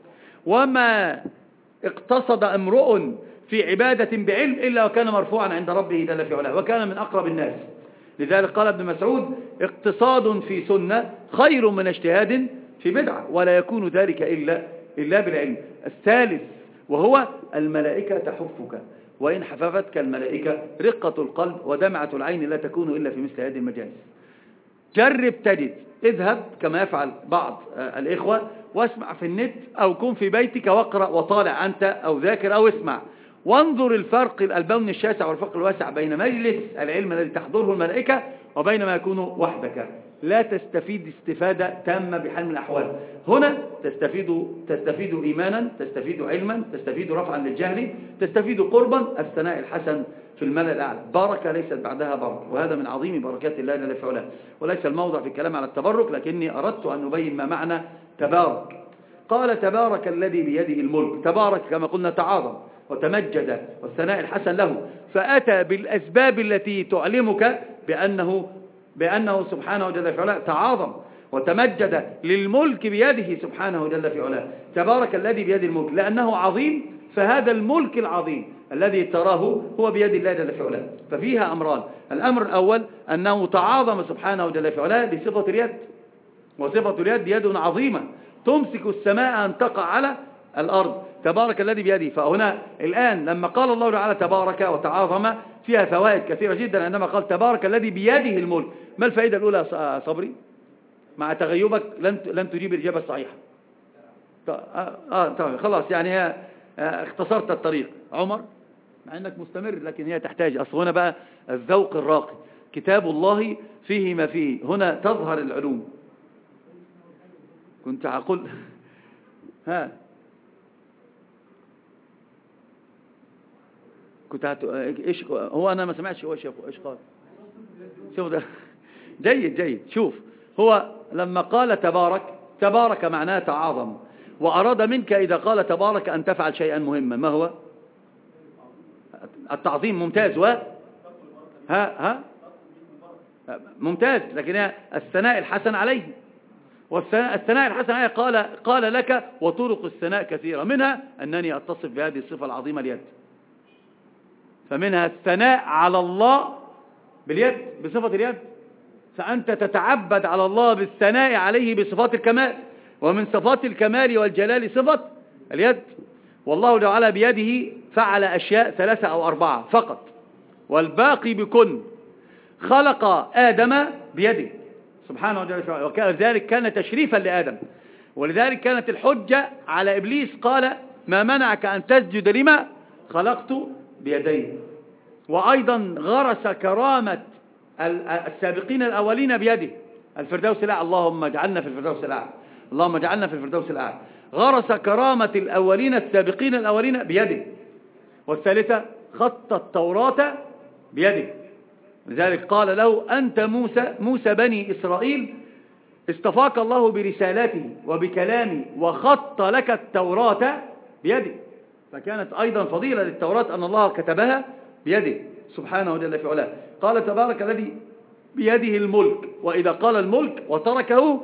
وما اقتصد امرؤ في عبادة بعلم إلا وكان مرفوعا عند ربه جل في علاه وكان من أقرب الناس. لذلك قال ابن مسعود اقتصاد في سنة خير من اجتهاد في بدعة، ولا يكون ذلك إلا, إلا بالعلم. الثالث وهو الملائكة تحفك، وإن حففتك الملائكة رقة القلب ودمعة العين لا تكون إلا في مثل هذه المجالس. جرب تجد، اذهب كما يفعل بعض الإخوة واسمع في النت أو كن في بيتك واقرأ وطالع أنت أو ذاكر أو اسمع، وانظر الفرق البون الشاسع والفرق الواسع بين مجلس العلم الذي تحضره الملائكة وبين ما يكون وحدك. لا تستفيد استفادة تامة بحال من الأحوال. هنا تستفيد تستفيد إيمانا، تستفيد علما، تستفيد رفعا للجهل، تستفيد قربا. الثناء الحسن في الملأ الأعلى بركة ليست بعدها بركة، وهذا من عظيم بركات الله جل في علاه. وليس الموضع في الكلام على التبرك، لكني أردت أن نبين ما معنى تبارك. قال تبارك الذي بيده الملك. تبارك كما قلنا تعاظم وتمجد والثناء الحسن له، فأتى بالأسباب التي تعلمك بأنه بأنه سبحانه جل في علاه تعاظم وتمجد للملك بيده سبحانه جل في علاه. تبارك الذي بيده الملك، لأنه عظيم فهذا الملك العظيم الذي تراه هو بيد الله جل في علاه. ففيها أمران: الأمر الأول أنه تعاظم سبحانه جل في علاه بصفة اليد، وصفة اليد يد عظيمة تمسك السماء أن تقع على الأرض، تبارك الذي بيده. فهنا الآن لما قال الله تعالى تبارك وتعاظم فيها فوائد كثيرة جدا. عندما قال تبارك الذي بيده الملك، ما الفائدة الأولى يا صبري؟ مع تغيبك لن لن تجيب الإجابة الصحيحة. آه آه خلاص، يعني هي آه اختصرت الطريق. عمر، مع أنك مستمر لكن هي تحتاج. أصل هنا بقى الذوق الراقي، كتاب الله فيه ما فيه، هنا تظهر العلوم. كنت أقول ها كنت هت... ايش هو انا ما سمعتش هو ايش ايش قال. شوف ده جيد جيد. شوف، هو لما قال تبارك، تبارك معناه تعاظم، واراد منك اذا قال تبارك ان تفعل شيئا مهما. ما هو التعظيم؟ ممتاز. و ها ها ممتاز، لكن هي الثناء الحسن عليه، والثناء الحسن عليه قال قال لك وطرق الثناء كثيرة، منها أنني أتصف بهذه الصفة العظيمة اليد. فمنها الثناء على الله باليد، بصفة اليد، فأنت تتعبد على الله بالثناء عليه بصفات الكمال، ومن صفات الكمال والجلال صفة اليد. والله تعالى بيده فعل أشياء ثلاثة أو أربعة فقط، والباقي بكن. خلق آدم بيده سبحانه وتعالى، وكذلك كان تشريفا لآدم. ولذلك كانت الحجة على إبليس، قال ما منعك أن تسجد لما خلقت بيديه. وأيضا غرس كرامة السابقين الأولين بيده، الفردوس الأعلى، اللهم اجعلنا في الفردوس الأعلى، اللهم اجعلنا في الفردوس الأعلى. غرس كرامة الأولين السابقين الأولين بيده. والثالثة خط التوراة بيده، لذلك قال له أنت موسى موسى بني إسرائيل، استفاك الله برسالته وبكلامه وخط لك التوراة بيده. فكانت أيضا فضيلة للتوراة أن الله كتبها بيده سبحانه وجل في علاه. قال تبارك الذي بيده الملك، وإذا قال الملك وتركه،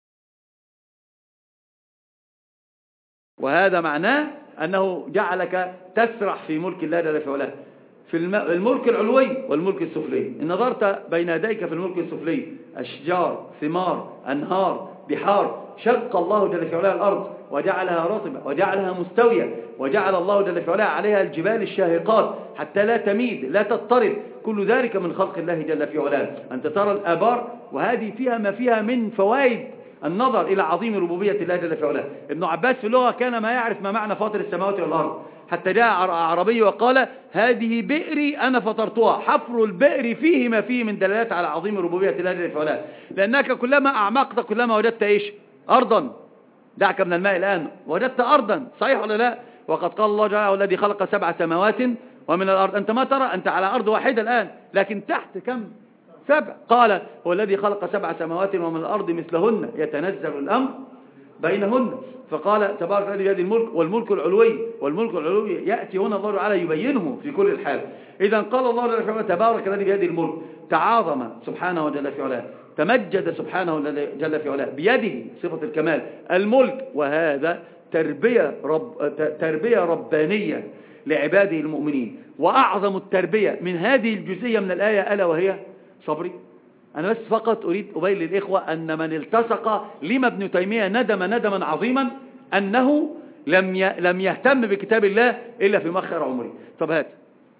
وهذا معناه أنه جعلك تسرح في ملك الله جل في علاه، في الملك العلوي والملك السفلي. إن نظرت بين يديك في الملك السفلي أشجار، ثمار، أنهار، بحار، شق الله جل في علاه الأرض وجعلها رطبة وجعلها مستوية، وجعل الله جل في علاه عليها الجبال الشاهقات حتى لا تميد لا تضطرب. كل ذلك من خلق الله جل في علاه. أنت ترى الآبار، وهذه فيها ما فيها من فوائد النظر إلى عظيم ربوبية الله جل في علاه. ابن عباس في اللغة كان ما يعرف ما معنى فاطر السماوات والأرض، حتى جاء أعرابي وقال هذه بئري أنا فطرتها. حفر البئر فيه ما فيه من دلالات على عظيم ربوبية الله جل في علاه، لأنك كلما أعمقت كلما وجدت إيش؟ أرضا. دعك من الماء الآن وجدت أرضا، صحيح ولا لا؟ وقد قال الله تعالى والذي خلق سبع سماوات ومن الأرض. أنت ما ترى، أنت على أرض واحدة الآن، لكن تحت كم؟ سبع. قال هو الذي خلق سبع سماوات ومن الأرض مثلهن يتنزل الأمر بينهن. فقال تبارك الذي بيده الملك والملك العلوي، والملك العلوي يأتي هنا الله تعالى يبينه في كل الحال. إذا قال الله جل في علاه تبارك الذي بيده الملك، تعاظم سبحانه وجل في علاه، تمجد سبحانه جل في علاه، بيده صفة الكمال الملك. وهذا تربية رب تربية ربانية لعباده المؤمنين. وأعظم التربية من هذه الجزئية من الآية ألا وهي صبري. أنا بس فقط أريد أبين للإخوة أن من التصق لما ابن تيمية ندم ندما عظيما أنه لم لم يهتم بكتاب الله إلا في مؤخر عمره. طب هات.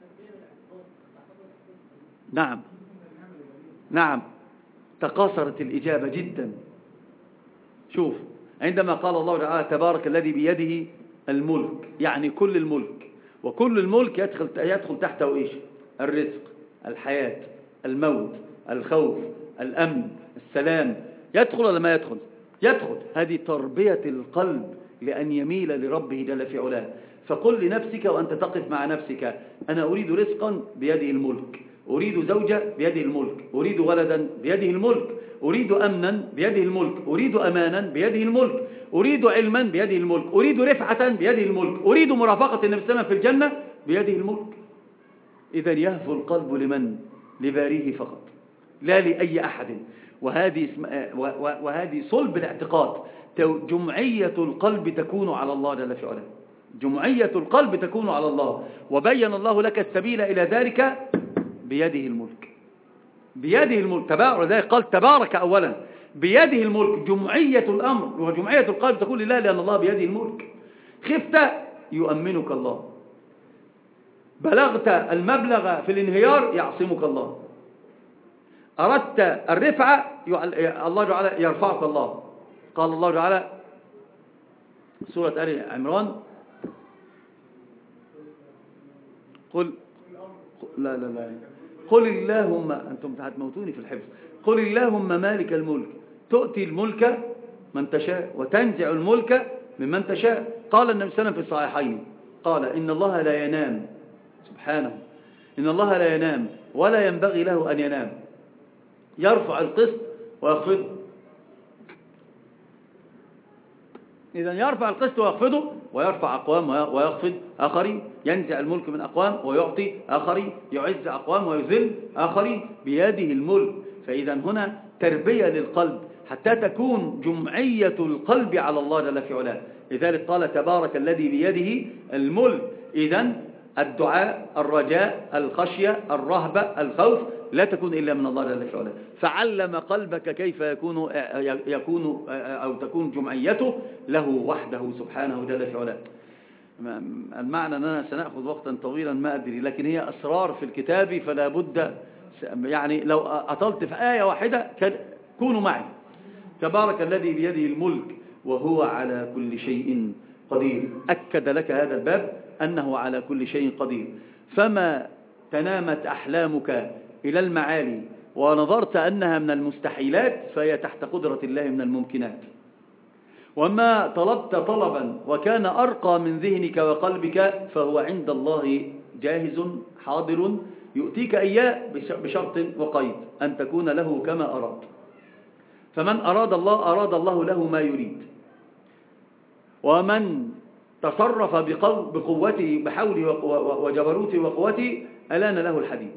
نعم نعم تقاصرت الإجابة جدا. شوف، عندما قال الله تعالى تبارك الذي بيده الملك، يعني كل الملك، وكل الملك يدخل يدخل تحته إيش؟ الرزق، الحياة، الموت، الخوف، الأمن، السلام. يدخل ولا ما يدخل؟ يدخل. هذه تربية القلب لأن يميل لربه جل في علاه. فقل لنفسك وأنت تقف مع نفسك أنا أريد رزقا بيده الملك، أريد زوجة بيده الملك، أريد ولدا بيده الملك، أريد أمنا بيده الملك، أريد أمانا بيده الملك، أريد علما بيده الملك، أريد رفعة بيده الملك، أريد مرافقة النبي صلى الله عليه وسلم في الجنة بيده الملك. إذا يهفو القلب لمن؟ لباريه فقط، لا لأي أحد. وهذه وهذه صلب الاعتقاد. جمعية القلب تكون على الله جل في علاه. جمعية القلب تكون على الله، وبين الله لك السبيل إلى ذلك بيده الملك. بيده الملك تبارك، ذلك قال تبارك أولا، بيده الملك. جمعية الأمر وجمعية القلب تكون لله لأن الله بيده الملك. خفت يؤمنك الله، بلغت المبلغ في الانهيار يعصمك الله، أردت الرفعة الله تعالى يرفعك الله. قال الله تعالى سورة آل عمران قل لا لا لا قل اللهم، أنتم هتموتوني في الحفظ، قل اللهم مالك الملك تؤتي الملك من تشاء وتنزع الملك ممن تشاء. قال النبي صلى الله عليه وسلم في الصحيحين قال إن الله لا ينام، سبحانه، إن الله لا ينام ولا ينبغي له أن ينام، يرفع القسط ويخفضه. إذن يرفع القسط ويخفضه، ويرفع أقوام ويخفض آخرين، ينزع الملك من أقوام ويعطي آخرين، يعز أقوام ويذل آخرين، بيده الملك. فإذا هنا تربية للقلب حتى تكون جمعية القلب على الله جل في علاه. لذلك قال تبارك الذي بيده الملك. إذن الدعاء، الرجاء، الخشية، الرهبة، الخوف لا تكون إلا من الله جل وعلا. فعلم قلبك كيف يكون يكون أو تكون جمعيته له وحده سبحانه جل وعلا. المعنى أننا سنأخذ وقتا طويلا ما أدري، لكن هي أسرار في الكتاب فلا بد، يعني لو أطلت في آية واحدة كونوا معي. تبارك الذي بيده الملك وهو على كل شيء قدير. أكد لك هذا الباب أنه على كل شيء قدير. فما تنامت أحلامك إلى المعالي ونظرت أنها من المستحيلات فهي تحت قدرة الله من الممكنات. وما طلبت طلبا وكان أرقى من ذهنك وقلبك فهو عند الله جاهز حاضر يؤتيك إياه بشرط وقيد أن تكون له كما أراد. فمن أراد الله أراد الله له ما يريد. ومن تصرف بقوته بحوله وجبروته وقوته ألان له الحديد.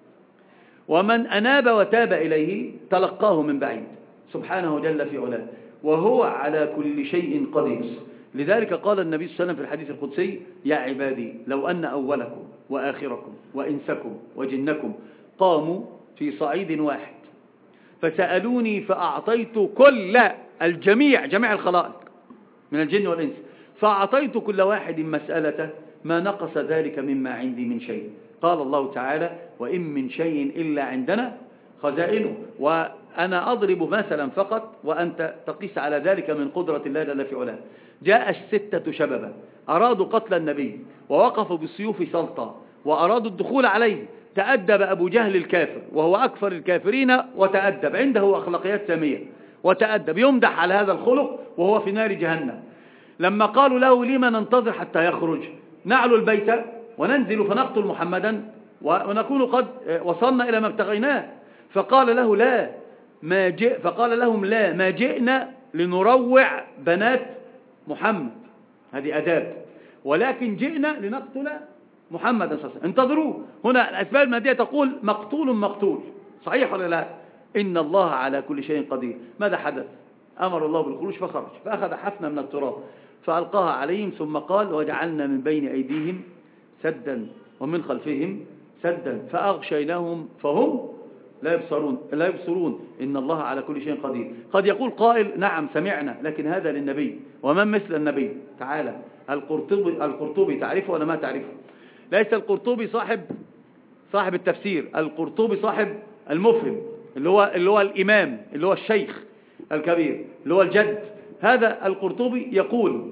ومن أناب وتاب إليه تلقاه من بعيد سبحانه جل في علاه، وهو على كل شيء قدير. لذلك قال النبي صلى الله عليه وسلم في الحديث القدسي: يا عبادي لو أن أولكم وآخركم وإنسكم وجنكم قاموا في صعيد واحد فسألوني فأعطيت كل الجميع جميع الخلائق من الجن والإنس فأعطيت كل واحد مسألته ما نقص ذلك مما عندي من شيء. قال الله تعالى: وإن من شيء إلا عندنا خزائنه. وأنا أضرب مثلا فقط وأنت تقيس على ذلك من قدرة الله جل في علاه. جاء الستة شبابا أرادوا قتل النبي ووقفوا بالسيوف سلطة وأرادوا الدخول عليه. تأدب أبو جهل الكافر وهو أكثر الكافرين وتأدب، عنده أخلاقيات سامية وتأدب، يمدح على هذا الخلق وهو في نار جهنم. لما قالوا له: لما ننتظر حتى يخرج؟ نعلو البيت وننزل فنقتل محمدا ونكون قد وصلنا إلى ما ابتغيناه. فقال له: لا ما جئ فقال لهم: لا ما جئنا لنروع بنات محمد، هذه أداب، ولكن جئنا لنقتل محمد صلى الله عليه وسلم. انتظروه. هنا الأسباب المادية تقول مقتول مقتول، صحيح ولا لا؟ إن الله على كل شيء قدير. ماذا حدث؟ أمر الله بالخروج فخرج، فأخذ حفنة من التراب فألقاها عليهم ثم قال: وجعلنا من بين أيديهم سدا ومن خلفهم سدا فأغشيناهم فهم لا يبصرون لا يبصرون إن الله على كل شيء قدير. قد يقول قائل: نعم سمعنا، لكن هذا للنبي، ومن مثل النبي؟ تعالى القرطبي القرطبي تعرفه ولا ما تعرفه؟ ليس القرطبي صاحب صاحب التفسير، القرطبي صاحب المفهم، اللي هو اللي هو الإمام، اللي هو الشيخ الكبير، اللي هو الجد. هذا القرطبي يقول: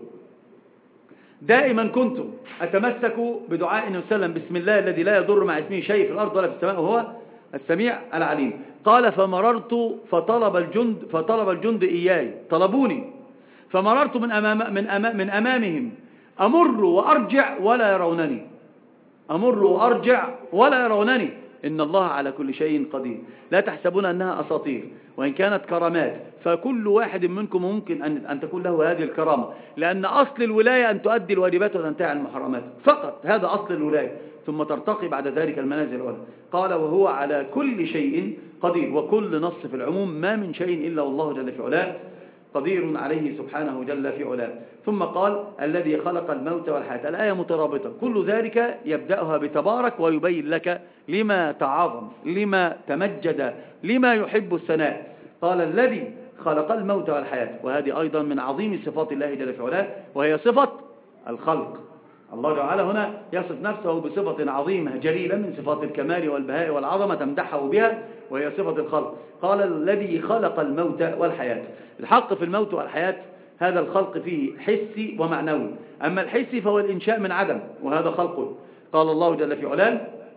دائما كنت أتمسك بدعاء النبي صلى الله عليه وسلم: بسم الله الذي لا يضر مع اسمه شيء في الأرض ولا في السماء وهو السميع العليم. قال: فمررت فطلب الجند فطلب الجند إياي، طلبوني، فمررت من أمام من أمام من أمامهم أمر وأرجع ولا يرونني، أمر وأرجع ولا يرونني. إن الله على كل شيء قدير. لا تحسبون أنها أساطير، وإن كانت كرامات فكل واحد منكم ممكن أن أن تكون له هذه الكرامة، لأن أصل الولاية أن تؤدي الواجبات وتنتهي عن المحرمات فقط، هذا أصل الولاية، ثم ترتقي بعد ذلك المنازل الأولى. قال: وهو على كل شيء قدير. وكل نص في العموم، ما من شيء إلا والله جل في علاه قدير عليه سبحانه جل في علاه. ثم قال الذي خلق الموت والحياة. الآية مترابطة، كل ذلك يبدأها بتبارك ويبين لك لما تعاظم، لما تمجد، لما يحب الثناء. قال الذي خلق الموت والحياة، وهذه أيضا من عظيم صفات الله جل في علاه، وهي صفة الخلق. الله تعالى هنا يصف نفسه بصفة عظيمة جليلة من صفات الكمال والبهاء والعظمة تمدحه بها، وهي صفة الخلق. قال الذي خلق الموت والحياة. الحق في الموت والحياة هذا الخلق فيه حسي ومعنوي. أما الحسي فهو الإنشاء من عدم، وهذا خلق. قال الله جل في علاه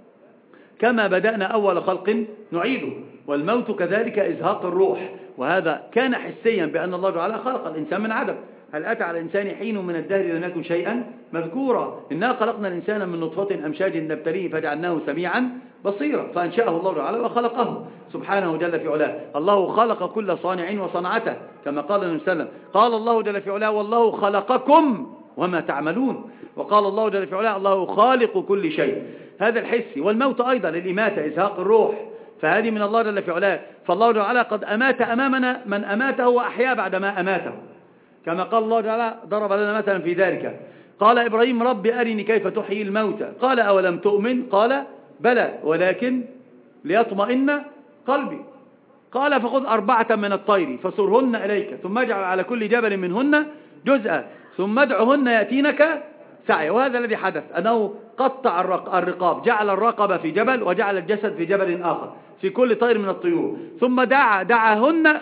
كما بدأنا أول خلق نعيده، والموت كذلك إزهاق الروح، وهذا كان حسيا بأن الله تعالى خلق الإنسان من عدم. هل أتى على الإنسان حين من الدهر لم يكن شيئا مذكورا؟ إنا خلقنا الإنسان من نطفة أمشاج نبتليه فجعلناه سميعا بصيرا، فأنشأه الله تعالى وخلقه سبحانه جل في علاه. الله خلق كل صانع وصنعته، كما قال النبي صلى الله عليه وسلم قال الله جل في علاه والله خلقكم وما تعملون. وقال الله جل في علاه الله خالق كل شيء. هذا الحسي. والموت أيضا الإماتة إزهاق الروح، فهذه من الله جل في علاه. فالله تعالى قد أمات أمامنا من أماته وأحيا بعدما أماته، كما قال الله تعالى ضرب لنا مثلا في ذلك. قال إبراهيم رب أرني كيف تحيي الموتى، قال أولم تؤمن، قال بلى ولكن ليطمئن قلبي. قال فخذ أربعة من الطير فصرهن إليك ثم اجعل على كل جبل منهن جزءا ثم ادعهن يأتينك سعيا. وهذا الذي حدث، أنه قطع الرقاب، جعل الرقبة في جبل وجعل الجسد في جبل آخر في كل طير من الطيور، ثم دعا دعاهن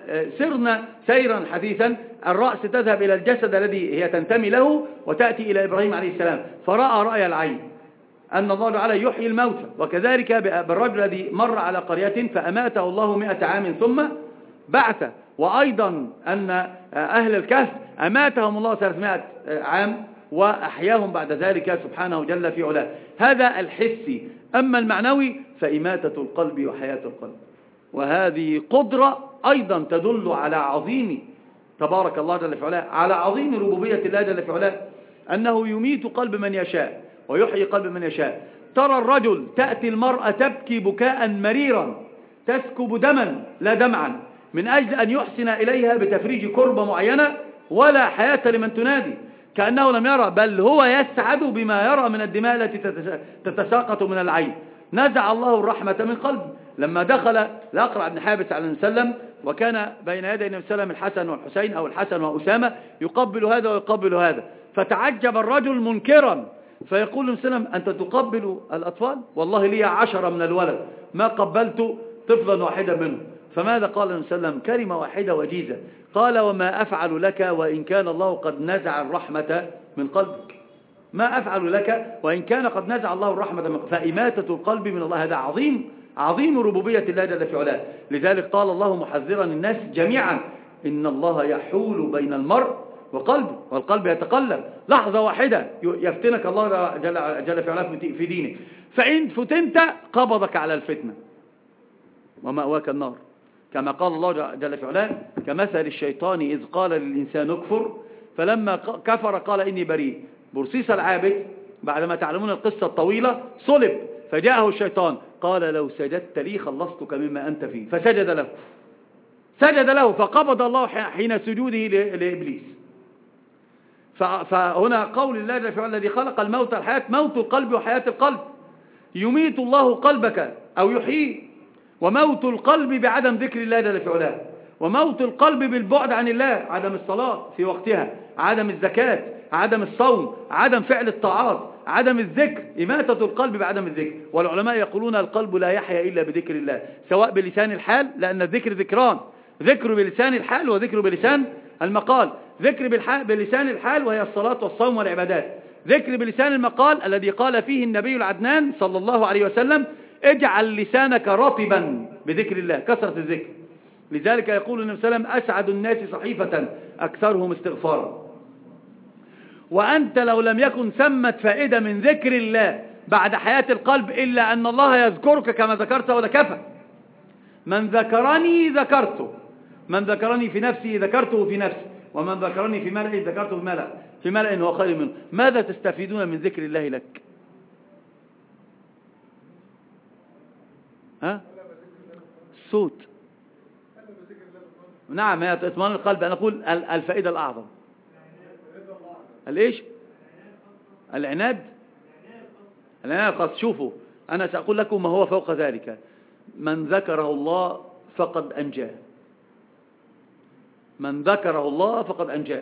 فسرنا سيرا حثيثا، الرأس تذهب إلى الجسد الذي هي تنتمي له وتأتي إلى إبراهيم عليه السلام، فرأى رأي العين أن الله تعالى يحيي الموتى. وكذلك بالرجل الذي مر على قرية فأماته الله مئة عام ثم بعث. وأيضا أن أهل الكهف أماتهم الله ثلاثمائة عام وأحياهم بعد ذلك سبحانه جل في علاه. هذا الحسي. أما المعنوي فإماتة القلب وحياة القلب، وهذه قدرة أيضا تدل على عظيم تبارك الله جل في علاه، على عظيم ربوبية الله جل في علاه، أنه يميت قلب من يشاء ويحيي قلب من يشاء. ترى الرجل تأتي المرأة تبكي بكاء مريرا تسكب دما لا دمعا من أجل أن يحسن إليها بتفريج كربة معينة، ولا حياة لمن تنادي، كأنه لم يرى، بل هو يسعد بما يرى من الدماء التي تتساقط من العين. نزع الله الرحمة من قلبه. لما دخل الأقرع بن حابس عليه السلام وكان بين يدي النبي صلى الله عليه وسلم الحسن والحسين أو الحسن وأسامة يقبل هذا ويقبل هذا، فتعجب الرجل منكرا، فيقول النبي صلى الله عليه وسلم أنت تقبل الأطفال؟ والله لي عشرة من الولد ما قبلت طفلا واحدا منهم. فماذا قال النبي صلى الله عليه وسلم؟ كلمة واحدة وجيزة، قال وما أفعل لك وإن كان الله قد نزع الرحمة من قلبك. ما أفعل لك وإن كان قد نزع الله الرحمة من قلبك. فإماتة القلب من الله هذا عظيم عظيم ربوبية الله جل في علاه. لذلك قال الله محذرا الناس جميعا إن الله يحول بين المرء وقلبه، والقلب يتقلب لحظة واحدة يفتنك الله جل, جل في علاه في دينك، فإن فتنت قبضك على الفتنة ومأواك النار، كما قال الله جل في علاه كمثل الشيطان إذ قال للإنسان اكفر فلما كفر قال إني بريء. برسيس العابد بعدما تعلمون القصة الطويلة صلب، فجاءه الشيطان قال لو سجدت لي خلصتك مما أنت فيه، فسجد له سجد له فقبض الله حين سجوده لإبليس. فهنا قول الله جل في علاه الذي خلق الموت والحياة، موت القلب وحياة القلب. يميت الله قلبك أو يحييه، وموت القلب بعدم ذكر الله جل في علاه، وموت القلب بالبعد عن الله، عدم الصلاة في وقتها، عدم الزكاة، عدم الصوم، عدم فعل الطاعات، عدم الذكر، إماتة القلب بعدم الذكر. والعلماء يقولون القلب لا يحيا إلا بذكر الله، سواء بلسان الحال، لأن الذكر ذكران، ذكر بلسان الحال وذكر بلسان المقال. ذكر بلسان الحال وهي الصلاة والصوم والعبادات، ذكر بلسان المقال الذي قال فيه النبي العدنان صلى الله عليه وسلم اجعل لسانك رطبا بذكر الله، كثرة الذكر. لذلك يقول النبي صلى الله عليه وسلم أسعد الناس صحيفة أكثرهم استغفارا. وأنت لو لم يكن ثمة فائدة من ذكر الله بعد حياة القلب إلا أن الله يذكرك كما ذكرت ولكفى. من ذكرني ذكرته، من ذكرني في نفسي ذكرته في نفسي، ومن ذكرني في ملأ ذكرته في ملأ في ملأ هو خير منه. ماذا تستفيدون من ذكر الله لك؟ ها؟ الصوت نعم هي اطمئنان القلب. أنا أقول الفائدة الأعظم الإيش؟ العناد. العناد قد شوفوا أنا سأقول لكم ما هو فوق ذلك. من ذكره الله فقد أنجاه، من ذكره الله فقد أنجاه.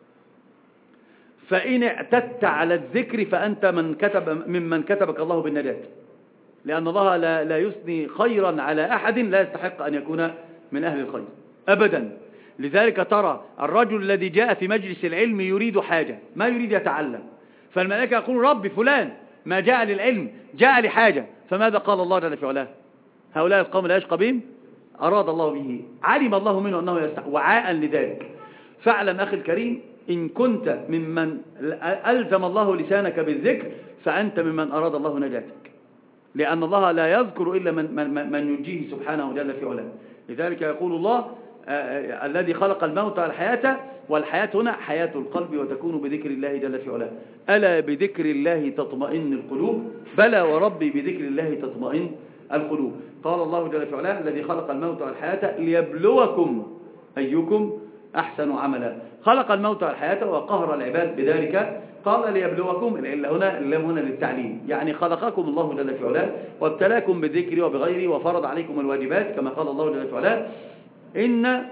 فإن اعتدت على الذكر فأنت من كتب ممن كتبك الله بالنجاة، لأن الله لا, لا يثني خيرا على أحد لا يستحق أن يكون من أهل الخير أبدا. لذلك ترى الرجل الذي جاء في مجلس العلم يريد حاجة، ما يريد يتعلم، فالملائكة يقول ربي فلان ما جاء للعلم جاء لحاجة، فماذا قال الله جل في علاه؟ هؤلاء القوم لا يشقى بهم أراد الله به، علم الله منه أنه يستحق وعاء لذلك. فاعلم أخي الكريم إن كنت ممن ألزم الله لسانك بالذكر فأنت ممن أراد الله نجاتك، لأن الله لا يذكر إلا من, من, من ينجيه سبحانه جل في علاه. لذلك يقول الله آه الذي خلق الموت والحياة، والحياة هنا حياة القلب وتكون بذكر الله جل في علاه. ألا بذكر الله تطمئن القلوب، بلى وربي بذكر الله تطمئن القلوب. قال الله جل في علاه الذي خلق الموت والحياة ليبلوكم أيكم أحسن عملا. خلق الموت والحياة وقهر العباد بذلك، قال ليبلوكم، العلة هنا اللام هنا للتعليم، يعني خلقكم الله جل في علاه وابتلاكم بالذكر وبغيره وفرض عليكم الواجبات كما قال الله جل في علاه إن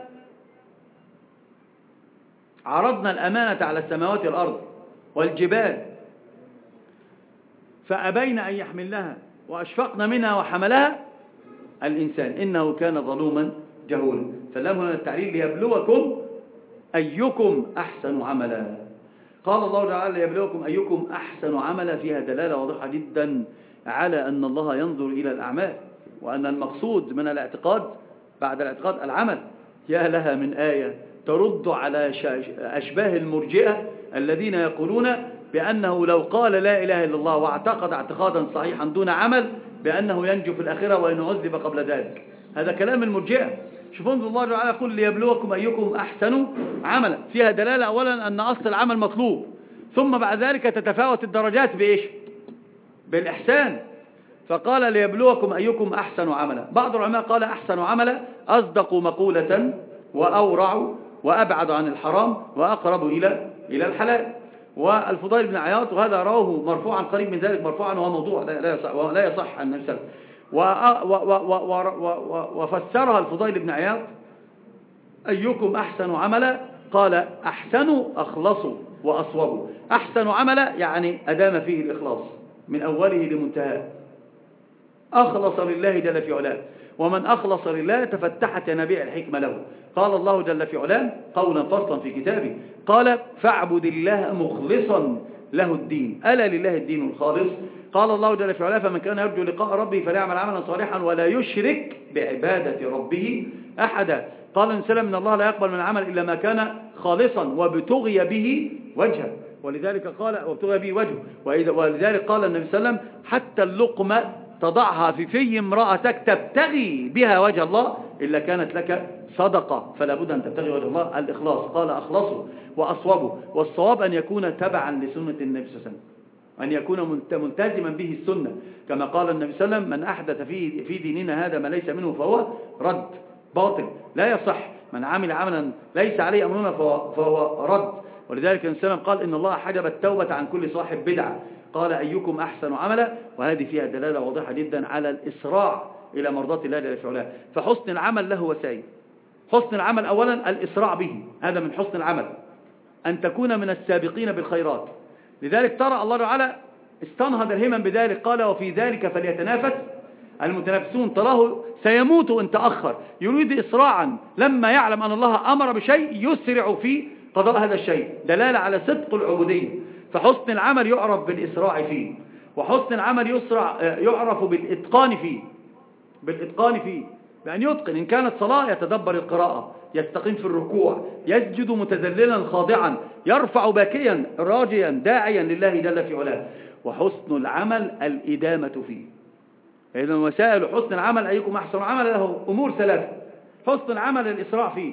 عرضنا الأمانة على السماوات والأرض والجبال فأبين أن يحملنها وأشفقن منها وحملها الإنسان إنه كان ظلوما جهولا. فاللام هنا للتعليل ليبلوكم أيكم أحسن عملا. قال الله تعالى ليبلوكم أيكم أحسن عملا، فيها دلالة واضحة جدا على أن الله ينظر إلى الأعمال، وأن المقصود من الاعتقاد بعد الاعتقاد العمل. يا لها من آية ترد على أشباه المرجئة الذين يقولون بأنه لو قال لا إله إلا الله واعتقد اعتقادا صحيحا دون عمل بأنه ينجو في الآخرة وإن عذب قبل ذلك. هذا كلام المرجئة. شوفوا الله تعالى يقول ليبلوكم أيكم أحسن عملا، فيها دلالة أولا أن أصل العمل مطلوب، ثم بعد ذلك تتفاوت الدرجات بإيش؟ بالإحسان. فقال ليبلوكم أيكم أحسن عملا. بعض العلماء قال أحسن عملا أصدق مقولة وأورع وأبعد عن الحرام وأقرب إلى إلى الحلال. والفضيل بن عياض وهذا رواه مرفوعا قريب من ذلك مرفوعا وهو موضوع لا يصح, لا يصح عن النبي صلى الله عليه وسلم. وفسرها الفضيل بن عياض أيكم أحسن عملا قال أحسن أخلصوا وأصوبوا. أحسن عملا يعني أدام فيه الإخلاص من أوله لمنتهاه، أخلص لله جل في علاه، ومن أخلص لله تفتحت ينابيع الحكمة له. قال الله جل في علاه قولا فصلا في كتابه قال فاعبد الله مخلصا له الدين ألا لله الدين الخالص. قال الله جل في علاه فمن كان يرجو لقاء ربه فليعمل عملا صالحا ولا يشرك بعبادة ربه أحدا. قال النبي صلى الله عليه وسلم إن الله لا يقبل من العمل إلا ما كان خالصا وابتغي به وجهه، ولذلك قال وابتغي به وجهه. ولذلك قال النبي صلى الله عليه وسلم حتى اللقمة تضعها في في امرأتك تبتغي بها وجه الله إلا كانت لك صدقة، فلا بد أن تبتغي وجه الله. الإخلاص قال أخلصوا وأصوبوا، والصواب أن يكون تبعا لسنة النبي صلى الله عليه وسلم، أن يكون ملتزما به السنة كما قال النبي صلى الله عليه وسلم من أحدث في في ديننا هذا ما ليس منه فهو رد باطل لا يصح، من عمل عملا ليس عليه أمرنا فهو, فهو رد. ولذلك النبي صلى الله عليه وسلم قال إن الله حجب التوبة عن كل صاحب بدعة. قال أيكم أحسن عملا، وهذه فيها دلالة واضحة جدا على الإسراع إلى مرضات الله جل وعلا. فحسن العمل له وسائل. حسن العمل أولا الإسراع به، هذا من حسن العمل أن تكون من السابقين بالخيرات. لذلك ترى الله تعالى استنهض الهمم بذلك قال وفي ذلك فليتنافس المتنافسون. تراه سيموت إن تأخر، يريد إسراعا لما يعلم أن الله أمر بشيء يسرع في قضاء هذا الشيء، دلالة على صدق العبودية. فحسن العمل يعرف بالإسراع فيه، وحسن العمل يسرع يعرف بالإتقان فيه، بالإتقان فيه بأن يتقن. إن كانت صلاة يتدبر القراءة، يستقيم في الركوع، يسجد متذللا خاضعا، يرفع باكيا راجيا داعيا لله جل في علاه. وحسن العمل الإدامة فيه. إذن وسائل حسن العمل أيكم أحسن عمل له أمور ثلاثة. حسن العمل الإسراع فيه،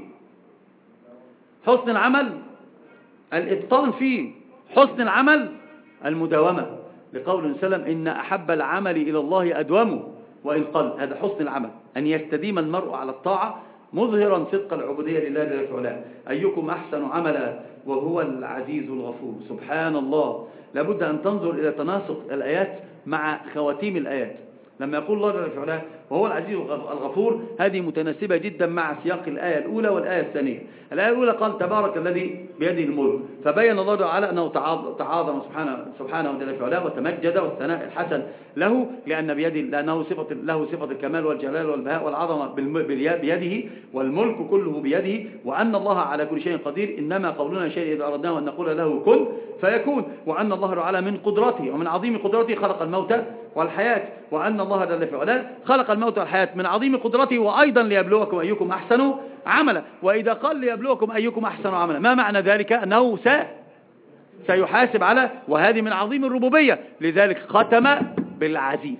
حسن العمل الإتقان فيه، حسن العمل المداومة، لقول النبي صلى الله عليه وسلم إن أحب العمل إلى الله أدومه وإن قل. هذا حسن العمل، أن يستديم المرء على الطاعة مظهرا صدق العبودية لله جل وعلا. أيكم أحسن عملا وهو العزيز الغفور. سبحان الله، لابد أن تنظر إلى تناسق الآيات مع خواتيم الآيات. لما يقول الله جل وعلا وهو العزيز الغفور، هذه متناسبة جدا مع سياق الآية الأولى والآية الثانية. الآية الأولى قال تبارك الذي بيده الملك، فبين الله تعالى أنه تعاظم سبحانه سبحانه جل وعلا وتمجد، والثناء الحسن له لأن بيده، لأنه صفة له صفة الكمال والجلال والبهاء والعظمة بيده، والملك كله بيده، وأن الله على كل شيء قدير، إنما قولنا شيء إذا أردناه أن نقول له كن فيكون، وأن الله تعالى من قدرته ومن عظيم قدرته خلق الموت والحياة، وأن الله جل وعلا خلق الموت والحياة من عظيم قدرته، وأيضا ليبلوكم أيكم أحسن عملا. وإذا قال ليبلوكم أيكم أحسن عملا، ما معنى ذلك؟ أنه س سيحاسب على، وهذه من عظيم الربوبية، لذلك ختم بالعزيز.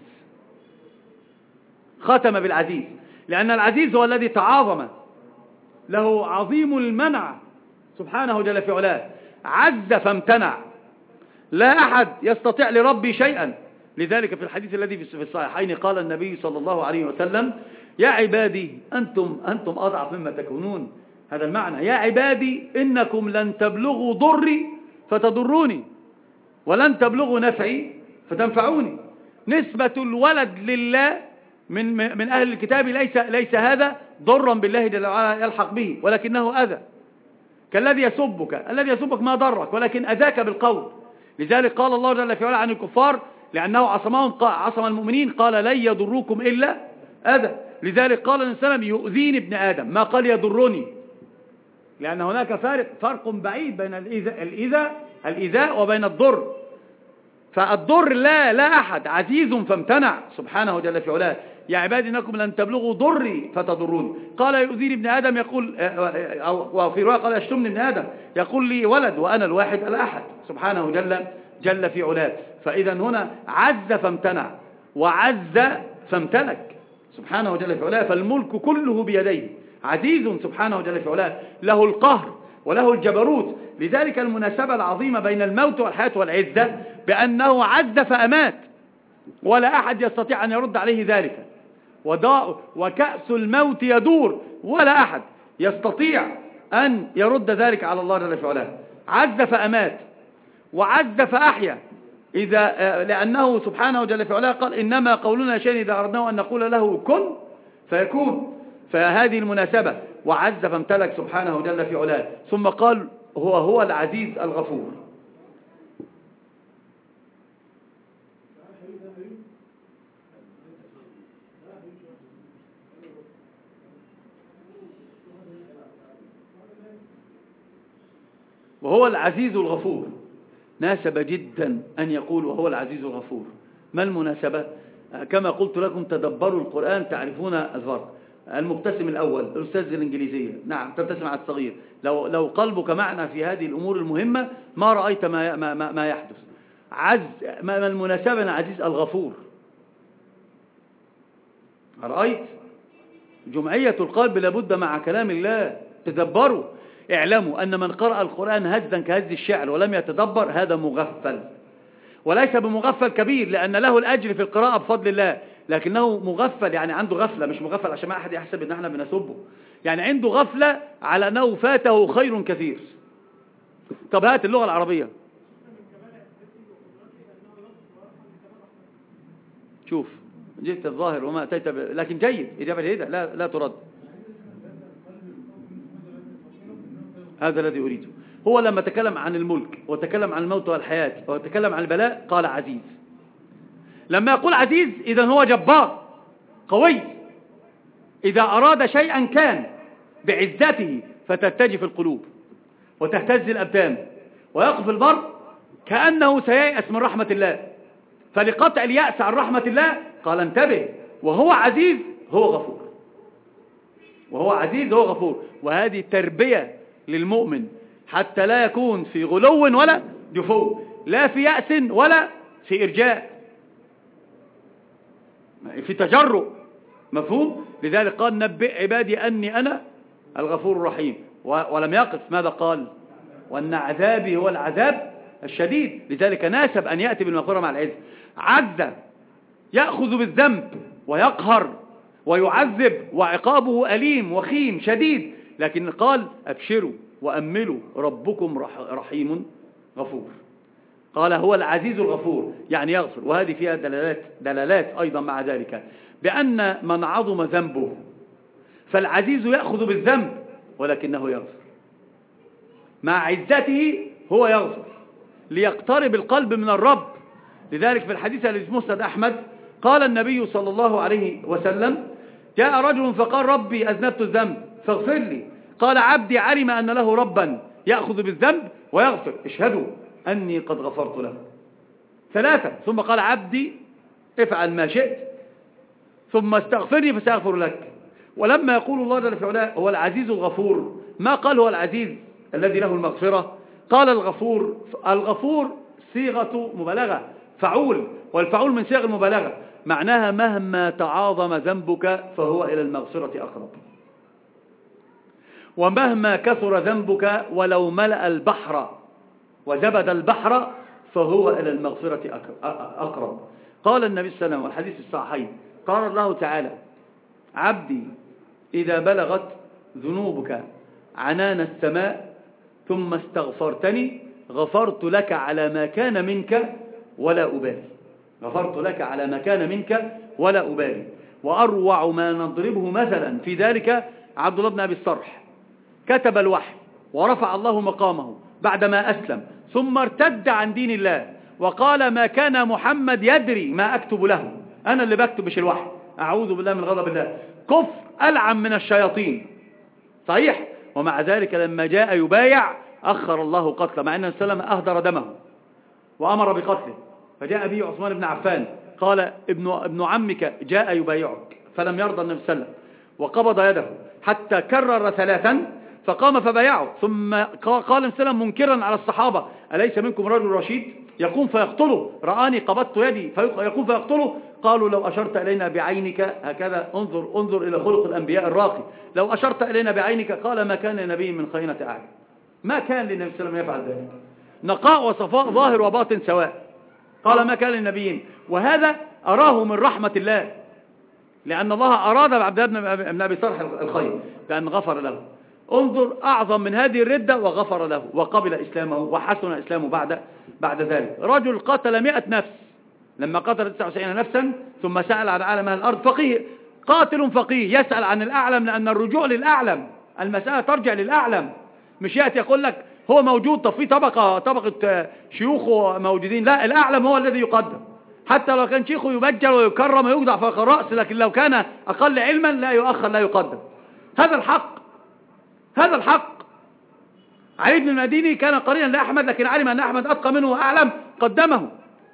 ختم بالعزيز لأن العزيز هو الذي تعاظم، له عظيم المنع سبحانه جل في علاه، عز فامتنع، لا أحد يستطيع لربي شيئا. لذلك في الحديث الذي في الصحيحين قال النبي صلى الله عليه وسلم يا عبادي أنتم, أنتم أضعف مما تكونون. هذا المعنى، يا عبادي إنكم لن تبلغوا ضري فتضروني، ولن تبلغوا نفعي فتنفعوني. نسبة الولد لله من من أهل الكتاب ليس ليس هذا ضرا بالله جل وعلا يلحق به، ولكنه أذى، كالذي يسبك، الذي يسبك ما ضرك ولكن أذاك بالقول. لذلك قال الله جل وعلا عن الكفار لأنه عصمهم، عصم المؤمنين، قال لن يضروكم إلا أذى. لذلك قال الإنسان يؤذيني ابن آدم، ما قال يضرني، لأن هناك فارق فرق بعيد بين الإيذاء الإيذاء الإيذاء وبين الضر. فالضر لا لا أحد، عزيز فامتنع سبحانه جل في علاه. يا عبادي إنكم لن تبلغوا ضري فتضروني. قال يؤذيني ابن آدم، يقول أو في رواية قال يشتمني ابن آدم، يقول لي ولد وأنا الواحد الأحد سبحانه جل جل في علاه. فإذا هنا عز فامتنع وعز فامتلك سبحانه جل في علاه، فالملك كله بيديه، عزيز سبحانه جل في علاه، له القهر وله الجبروت. لذلك المناسبة العظيمة بين الموت والحياة والعزة بأنه عز فأمات، ولا أحد يستطيع أن يرد عليه ذلك، وكأس الموت يدور، ولا أحد يستطيع أن يرد ذلك على الله جل في علاه. عز فأمات وعز فأحيا، إذا لأنه سبحانه جل في علاه قال إنما قولنا شيء إذا أردناه أن نقول له كن فيكون. فهذه المناسبة، وعز فامتلك سبحانه جل في علاه. ثم قال هو هو العزيز الغفور. وهو العزيز الغفور، ناسب جدا أن يقول وهو العزيز الغفور. ما المناسبة؟ كما قلت لكم تدبروا القرآن تعرفون الفرق. المبتسم الأول الأستاذ الإنجليزية، نعم تبتسم على الصغير، لو لو قلبك معنا في هذه الأمور المهمة ما رأيت ما ما ما يحدث. عز ما المناسبة عزيز الغفور. رأيت جمعية القلب لابد مع كلام الله. تدبروا، اعلموا أن من قرأ القرآن هزا كهز الشعر ولم يتدبر هذا مغفل، وليس بمغفل كبير لأن له الأجر في القراءة بفضل الله، لكنه مغفل يعني عنده غفلة، مش مغفل عشان ما أحد يحسب أن احنا بنسبه، يعني عنده غفلة على أنه فاته خير كثير. طب هات اللغة العربية، شوف جئت الظاهر وما أتيت ب... لكن جيد، إجابة جيدة لا, لا ترد. هذا الذي أريده. هو لما تكلم عن الملك وتكلم عن الموت والحياة وتكلم عن البلاء قال عزيز. لما يقول عزيز إذن هو جبار قوي، إذا أراد شيئا كان بعزته فترتجف القلوب وتهتز الأبدان ويقف البر كأنه سييأس من رحمة الله. فلقطع اليأس عن رحمة الله قال انتبه، وهو عزيز هو غفور، وهو عزيز هو غفور. وهذه تربية للمؤمن حتى لا يكون في غلو ولا دفو، لا في يأس ولا في إرجاء، في تجرؤ، مفهوم؟ لذلك قال نبئ عبادي أني أنا الغفور الرحيم، ولم يقف ماذا قال؟ وأن عذابي هو العذاب الشديد. لذلك ناسب أن يأتي بالمغفرة مع العز. عز يأخذ بالذنب ويقهر ويعذب وعقابه أليم وخيم شديد، لكن قال أبشروا وأملوا ربكم رحيم غفور. قال هو العزيز الغفور يعني يغفر. وهذه فيها دلالات, دلالات أيضا مع ذلك بأن من عظم ذنبه فالعزيز يأخذ بالذنب ولكنه يغفر، مع عزته هو يغفر ليقترب القلب من الرب. لذلك في الحديث الذي في مسند أحمد قال النبي صلى الله عليه وسلم جاء رجل فقال ربي أذنبت الذنب فاغفر لي، قال عبدي علم أن له ربا يأخذ بالذنب ويغفر، اشهدوا أني قد غفرت له. ثلاثة. ثم قال عبدي افعل ما شئت ثم استغفرني فسأغفر لك. ولما يقول الله جل في علاه هو العزيز الغفور ما قال هو العزيز الذي له المغفرة، قال الغفور. الغفور صيغة مبالغة فعول، والفعول من صيغ المبالغة معناها مهما تعاظم ذنبك فهو إلى المغفرة أقرب، ومهما كثر ذنبك ولو ملأ البحر وزبد البحر فهو إلى المغفرة أقرب. قال النبي صلى الله عليه وسلم والحديث الصحيح قال الله تعالى عبدي إذا بلغت ذنوبك عنان السماء ثم استغفرتني غفرت لك على ما كان منك ولا أبالي، غفرت لك على ما كان منك ولا أبالي. وأروع ما نضربه مثلا في ذلك عبد الله بن أبي الصرح كتب الوحي ورفع الله مقامه بعدما أسلم ثم ارتد عن دين الله وقال ما كان محمد يدري ما أكتب له، أنا اللي بكتب مش الوحي، أعوذ بالله من غضب الله، كفر ألعن من الشياطين صحيح. ومع ذلك لما جاء يبايع أخر الله قتله، مع أن النبي صلى الله عليه وسلم أهدر دمه وأمر بقتله، فجاء به عثمان بن عفان قال ابن, ابن عمك جاء يبايعك فلم يرضى النبي صلى الله عليه وسلم وقبض يده حتى كرر ثلاثا فقام فبايعه. ثم قال النبي صلى الله عليه وسلم منكرا على الصحابة أليس منكم رجل رشيد يقوم فيقتله، رآني قبضت يدي فيقوم فيقتله، قالوا لو أشرت إلينا بعينك هكذا انظر انظر إلى خلق الأنبياء الراقي، لو أشرت إلينا بعينك قال ما كان لنبي من خينة أعين، ما كان للنبي صلى الله عليه وسلم يفعل ذلك، نقاء وصفاء ظاهر وباطن سواء، قال ما كان للنبيين. وهذا أراه من رحمة الله لأن الله أراد بعبد الله بن أبي صرح الخير لأن غفر له. انظر أعظم من هذه الردة وغفر له وقبل إسلامه وحسن إسلامه بعد بعد ذلك. رجل قتل مئة نفس لما قتل تسعة وتسعين نفسا ثم سأل عن أعلم أهل الأرض، فقيه قاتل فقيه يسأل عن الأعلم لأن الرجوع للأعلم، المسألة ترجع للأعلم، مش يأتي يقول لك هو موجود طب في طبقة طبقة شيوخه موجودين، لا الأعلم هو الذي يقدم، حتى لو كان شيخه يبجل ويكرم ويوضع فوق الرأس، لكن لو كان أقل علما لا يؤخر لا يقدم. هذا الحق، هذا الحق. علي بن المديني كان قرينا لأحمد لكن علم أن أحمد أتقى منه وأعلم قدمه.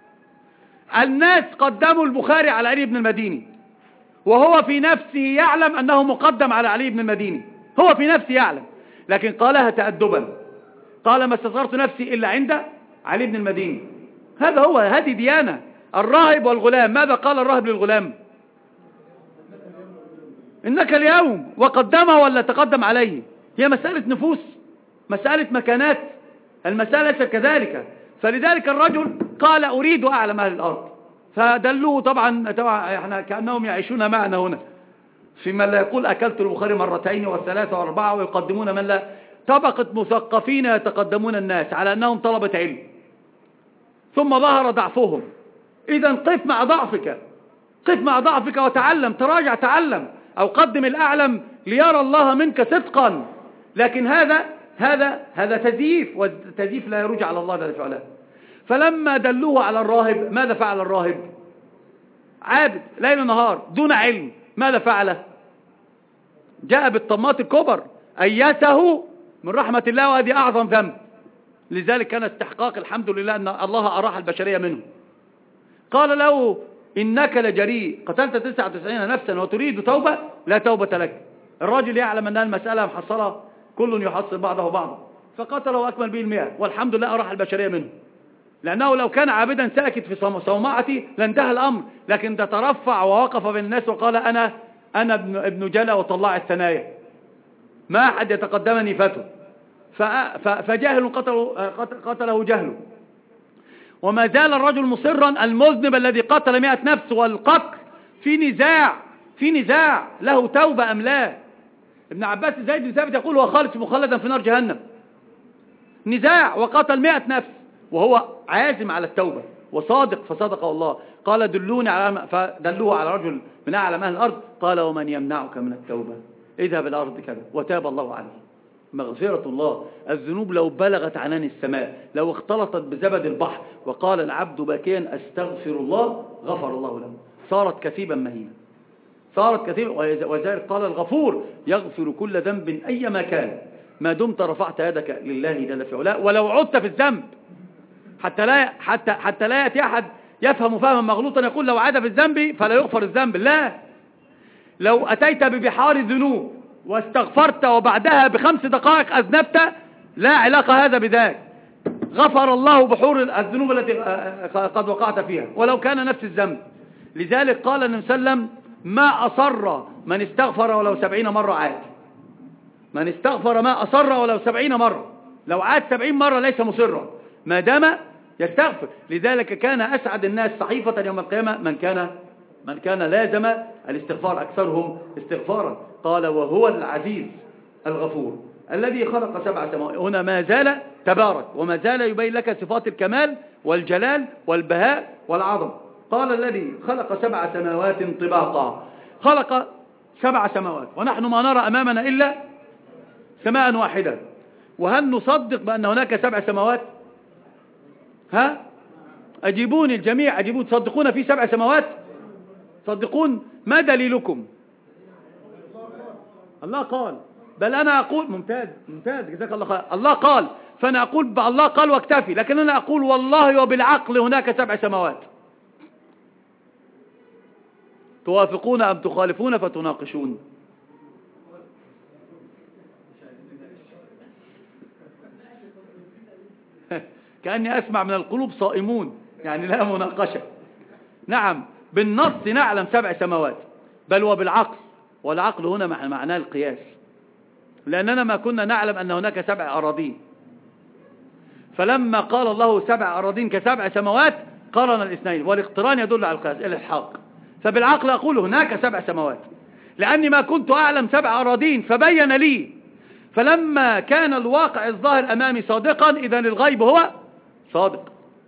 الناس قدموا البخاري على علي بن المديني وهو في نفسه يعلم أنه مقدم على علي بن المديني، هو في نفسه يعلم، لكن قالها تأدبا، قال ما استصغرت نفسي إلا عند علي بن المديني. هذا هو، هذه ديانة. الراهب والغلام، ماذا قال الراهب للغلام؟ إنك اليوم، وقدمه ولا تقدم عليه؟ هي مسألة نفوس، مسألة مكانات، المسألة ليست كذلك. فلذلك الرجل قال أريد أعلم أهل الأرض، فدلوه طبعا, طبعا احنا كأنهم يعيشون معنا هنا في من لا يقول أكلت البخاري مرتين والثلاثة والأربعة، ويقدمون من لا، طبقة مثقفين يتقدمون الناس على أنهم طلبة علم، ثم ظهر ضعفهم. إذا قف مع ضعفك، قف مع ضعفك وتعلم، تراجع تعلم، أو قدم الأعلم ليرى الله منك صدقا. لكن هذا هذا هذا تزييف، والتزييف لا يرجع على الله جل وعلا. فلما دلوه على الراهب، ماذا فعل الراهب؟ عابد ليل نهار دون علم، ماذا فعل؟ جاء بالطماط الكبر، أيسه من رحمة الله، وهذه أعظم ذنب. لذلك كان استحقاق الحمد لله أن الله أراح البشرية منه. قال له إنك لجريء، قتلت تسعة وتسعين نفسا وتريد توبة، لا توبة لك. الراجل يعلم أن المسألة محصلة، كل يحصل بعضه بعضا، فقتله وأكمل به المئة، والحمد لله أراح البشرية منه، لأنه لو كان عابدا ساكت في صومعتي لانتهى الأمر، لكن تترفع ووقف بين الناس وقال أنا أنا ابن, ابن جلا وطلع الثنايا، ما أحد يتقدمني فتو، فجاهل قتله, قتله جهله. وما زال الرجل مصرا، المذنب الذي قتل مئة نفس، والقتل في نزاع في نزاع له توبة أم لا. ابن عباس زيد بن ثابت يقول هو خالد مخلدا في نار جهنم. نزاع، وقتل مئة نفس وهو عازم على التوبة وصادق فصدقه الله. قال دلوني على، فدلوه على رجل من أعلم أهل الأرض، قال ومن يمنعك من التوبة؟ اذهب الأرض كذا، وتاب الله عليه. مغفرة الله. الذنوب لو بلغت عنان السماء، لو اختلطت بزبد البحر، وقال العبد باكيا أستغفر الله، غفر الله له. صارت كثيبا مهينا، صارت كثيبا. وذلك قال الغفور يغفر كل ذنب أيما كان ما دمت رفعت يدك لله جل في علاه، ولو عدت في الذنب. حتى لا حتى حتى لا يأتي أحد يفهم فهما مغلوطا يقول لو عاد في الذنب فلا يغفر الذنب. لا، لو أتيت ببحار الذنوب واستغفرت وبعدها بخمس دقائق أذنبت، لا علاقة هذا بذاك، غفر الله بحور الذنوب التي قد وقعت فيها ولو كان نفس الذنب. لذلك قال النبي صلى الله عليه وسلم ما أصر من استغفر ولو سبعين مرة عاد. من استغفر ما أصر ولو سبعين مرة، لو عاد سبعين مرة ليس مصرا ما دام يستغفر. لذلك كان أسعد الناس صحيفة يوم القيامة من كان من كان لازم الاستغفار، أكثرهم استغفارا. قال وهو العزيز الغفور الذي خلق سبع سماوات. هنا ما زال تبارك وما زال يبين لك صفات الكمال والجلال والبهاء والعظم. قال الذي خلق سبع سماوات طباقا. خلق سبع سماوات ونحن ما نرى أمامنا إلا سماء واحدة. وهل نصدق بأن هناك سبع سماوات؟ ها؟ أجيبوني الجميع، أجيبون. تصدقون في سبع سماوات؟ صدقون. ما دليلكم؟ الله قال. بل أنا أقول ممتاز ممتاز جزاك الله خير. الله قال، فأنا أقول الله قال واكتفي. لكن أنا أقول والله وبالعقل هناك سبع سماوات. توافقون أم تخالفون فتناقشون؟ كأني أسمع من القلوب صائمون، يعني لا مناقشة. نعم بالنص نعلم سبع سماوات، بل وبالعقل. والعقل هنا معناه القياس، لأننا ما كنا نعلم أن هناك سبع أراضين. فلما قال الله سبع أراضين كسبع سماوات قارن الاثنين، والاقتران يدل على القياس الالحاق. فبالعقل أقول هناك سبع سماوات، لأني ما كنت أعلم سبع أراضين فبين لي. فلما كان الواقع الظاهر أمامي صادقا، إذن الغيب هو صادق.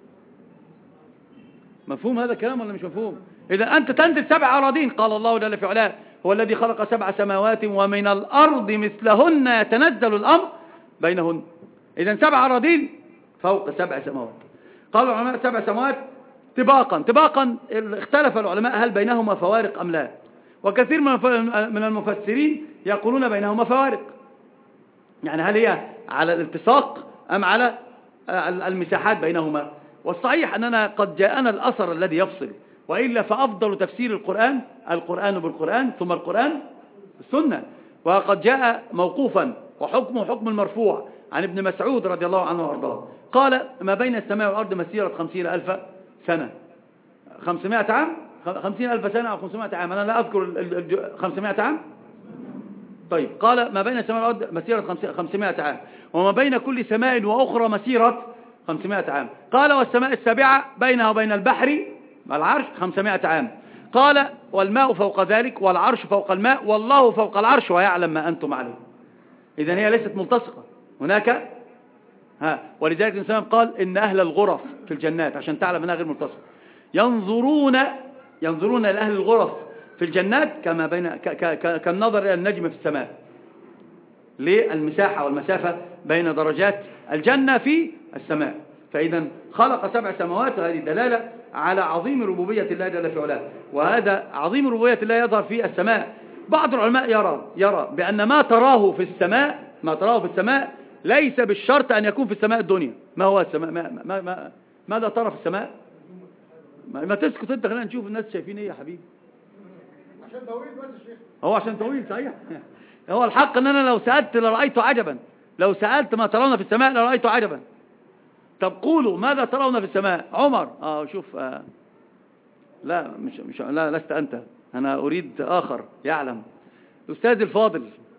مفهوم هذا الكلام ولا مش مفهوم؟ إذا أنت تنزل سبع أراضين. قال الله جل في علاه هو الذي خلق سبع سماوات ومن الأرض مثلهن يتنزل الأمر بينهن. إذا سبع أراضين فوق سبع سماوات. قال العلماء سبع سماوات طباقا. طباقا اختلف العلماء هل بينهما فوارق أم لا، وكثير من المفسرين يقولون بينهما فوارق، يعني هل هي على الالتصاق أم على المساحات بينهما. والصحيح أننا قد جاءنا الأثر الذي يفصل، وإلا فأفضل تفسير القرآن القرآن بالقرآن ثم القرآن السنة. وقد جاء موقوفا وحكمه حكم المرفوع عن ابن مسعود رضي الله عنه وارضاه قال ما بين السماء والأرض مسيرة خمسين ألف سنة. خمسمائة عام، خمسين ألف سنة أو خمسمائة عام، أنا لا أذكر خمسمائة عام. طيب قال ما بين السماء والأرض مسيرة خمسمائة عام، وما بين كل سماء وأخرى مسيرة خمسمائة عام. قال والسماء السابعة بينها وبين البحر العرش خمسمائة عام. قال والماء فوق ذلك والعرش فوق الماء والله فوق العرش ويعلم ما أنتم عليه. إذن هي ليست ملتصقة هناك. ها ولذلك الإنسان قال إن أهل الغرف في الجنات، عشان تعلم أنها غير ملتصقة، ينظرون ينظرون إلى أهل الغرف في الجنات كما بين ك ك كالنظر إلى النجم في السماء، للمساحة والمسافة بين درجات الجنة في السماء. فإذا خلق سبع سماوات، وهذه دلالة على عظيم ربوبية الله جل في علاه. وهذا عظيم ربوبية الله يظهر في السماء. بعض العلماء يرى يرى بأن ما تراه في السماء ما تراه في السماء ليس بالشرط أن يكون في السماء الدنيا. ما هو السماء؟ ما ما ما ماذا ترى في السماء؟ ما, ما تسكت انت، خلينا نشوف الناس شايفين ايه يا حبيبي. عشان طويل بس يا شيخ. هو عشان طويل صحيح. هو الحق ان انا لو سألت لرأيت عجبا، لو سألت ما ترون في السماء لرأيت عجبا. طب قولوا ماذا ترون في السماء؟ عمر اه شوف آه لا مش مش لا لست انت، انا اريد اخر يعلم. الاستاذ الفاضل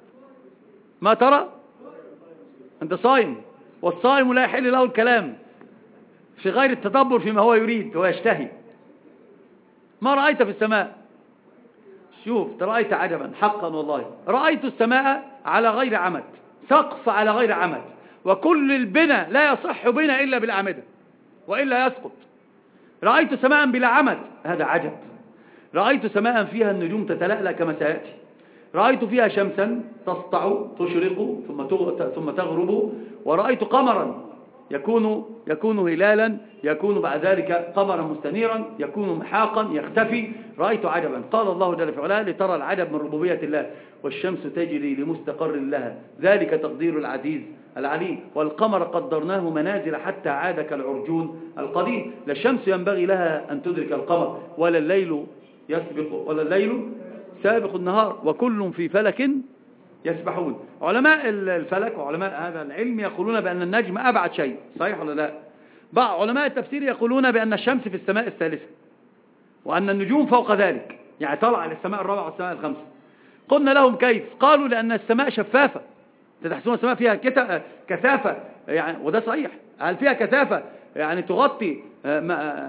ما ترى؟ انت صائم، والصائم لا يحل له الكلام في غير التدبر فيما هو يريد ويشتهي. ما رأيت في السماء؟ شوف رأيت عجبا حقا والله، رأيت السماء على غير عمد، سقف على غير عمد، وكل البناء لا يصح بنا إلا بالأعمدة وإلا يسقط. رأيت سماء بلا عمد، هذا عجب. رأيت سماء فيها النجوم تتلألأ كما سيأتي. رأيت فيها شمسا تسطع تشرق ثم ثم تغرب، ورأيت قمرا يكون يكون هلالا، يكون بعد ذلك قمرا مستنيرا، يكون محاقا يختفي. رأيت عجبا. قال الله جل في علاه: لترى العجب من ربوبية الله، والشمس تجري لمستقر لها، ذلك تقدير العزيز العليم، والقمر قدرناه منازل حتى عاد كالعرجون القديم. لا الشمس ينبغي لها أن تدرك القمر، ولا الليل يسبق ولا الليل سابق النهار، وكل في فلك يسبحون. علماء الفلك وعلماء هذا العلم يقولون بأن النجم أبعد شيء، صحيح ولا لا؟ بعض علماء التفسير يقولون بأن الشمس في السماء الثالثة، وأن النجوم فوق ذلك، يعني طلع على السماء الرابعة والسماء الخمسة. قلنا لهم كيف؟ قالوا لأن السماء شفافة، تحسون السماء فيها كثافة، يعني وده صحيح. هل فيها كثافة يعني تغطي ما,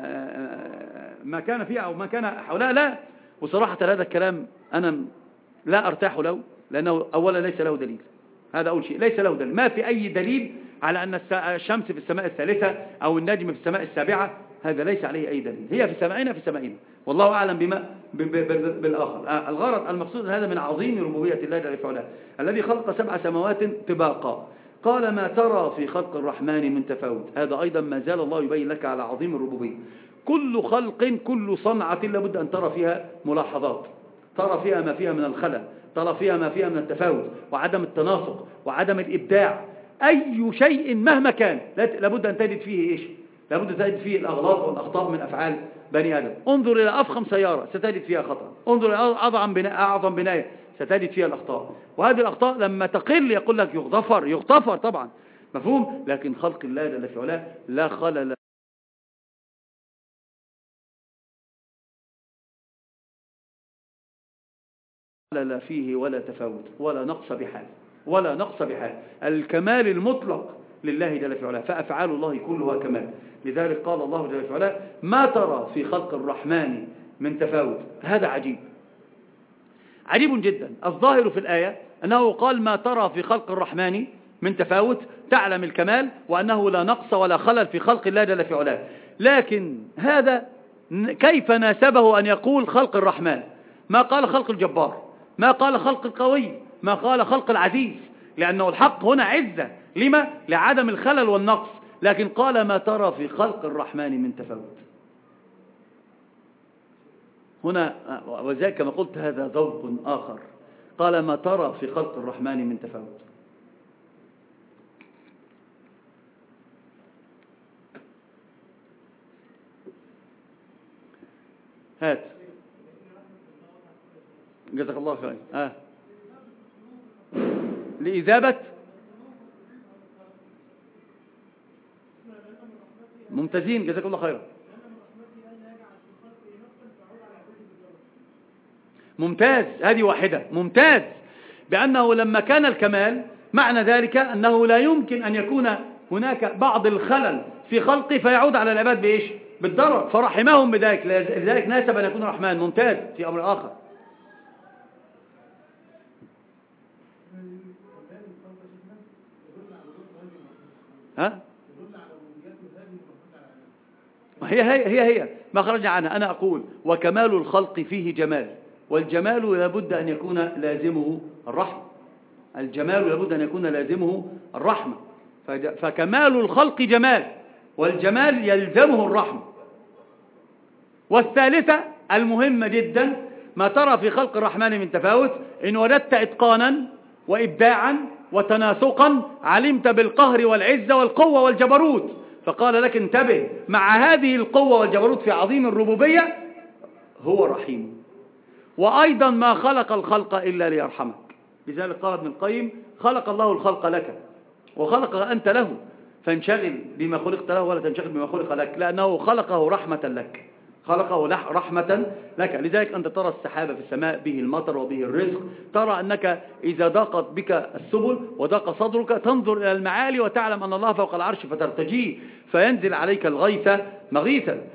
ما كان فيها أو ما كان حولها؟ لا. وصراحة هذا الكلام أنا لا أرتاح له، لأنه أولا ليس له دليل. هذا أول شيء، ليس له دليل، ما في أي دليل على أن الشمس في السماء الثالثة أو النجم في السماء السابعة، هذا ليس عليه أي دليل. هي في سمائنا في سمائنا، والله أعلم بما بالآخر. الغرض المقصود هذا من عظيم ربوبية الله جل في علاه، الذي خلق سبع سماوات طباقا. قال: ما ترى في خلق الرحمن من تفاوت. هذا أيضا ما زال الله يبين لك على عظيم الربوبية. كل خلق كل صنعة لابد أن ترى فيها ملاحظات، ترى فيها ما فيها من الخلل، ترى فيها ما فيها من التفاوت وعدم التناسق وعدم الإبداع. أي شيء مهما كان لابد أن تجد فيه إيش؟ لابد أن تجد فيه الأغلاط والأخطاء من أفعال بني آدم. انظر إلى أفخم سيارة ستجد فيها خطأ، انظر إلى أعظم بناء أعظم بناية ستجد فيها الأخطاء، وهذه الأخطاء لما تقل يقول لك يغتفر يغتفر طبعا، مفهوم. لكن خلق الله جل في علاه لا خلل لا فيه ولا تفاوت ولا نقص بحال ولا نقص بحال. الكمال المطلق لله جل في علاه، فأفعال الله كلها كمال. لذلك قال الله جل في علاه: ما ترى في خلق الرحمن من تفاوت. هذا عجيب، عجيب جدا. الظاهر في الآية أنه قال: ما ترى في خلق الرحمن من تفاوت، تعلم الكمال وأنه لا نقص ولا خلل في خلق الله جل في علاه. لكن هذا كيف ناسبه أن يقول خلق الرحمن؟ ما قال خلق الجبار، ما قال خلق القوي، ما قال خلق العزيز، لأنه الحق هنا عزة. لما؟ لعدم الخلل والنقص. لكن قال: ما ترى في خلق الرحمن من تفاوت. هنا وذلك كما قلت هذا ذوق آخر. قال: ما ترى في خلق الرحمن من تفاوت. هات جزاك الله خير. آه. لإذابة ممتازين، جزاك الله خيرا. ممتاز، هذه واحدة، ممتاز. بأنه لما كان الكمال معنى ذلك أنه لا يمكن أن يكون هناك بعض الخلل في خلقه فيعود على العباد بإيش؟ بالضرر، فرحمهم بذلك، لذلك ناسب أن يكون الرحمن. ممتاز. في أمر آخر، ها؟ هي هي هي هي ما خرجنا عنها. أنا أقول: وكمال الخلق فيه جمال، والجمال لابد أن يكون لازمه الرحمة. الجمال لابد أن يكون لازمه الرحمة، فكمال الخلق جمال، والجمال يلزمه الرحمة. والثالثة المهمة جدا: ما ترى في خلق الرحمن من تفاوت. إن وجدت إتقانا وإبداعا وتناسقا علمت بالقهر والعزة والقوة والجبروت. فقال لك: انتبه، مع هذه القوة والجبروت في عظيم الربوبية هو رحيم. وأيضا ما خلق الخلق إلا ليرحمك. لذلك قال ابن القيم: خلق الله الخلق لك وخلق أنت له، فانشغل بما خلقت له ولا تنشغل بما خلق لك، لأنه خلقه رحمة لك، خلقه رحمة لك. لذلك أنت ترى السحابة في السماء به المطر وبه الرزق، ترى أنك إذا ضاقت بك السبل وضاق صدرك تنظر إلى المعالي وتعلم أن الله فوق العرش فترتجيه فينزل عليك الغيث مغيثا.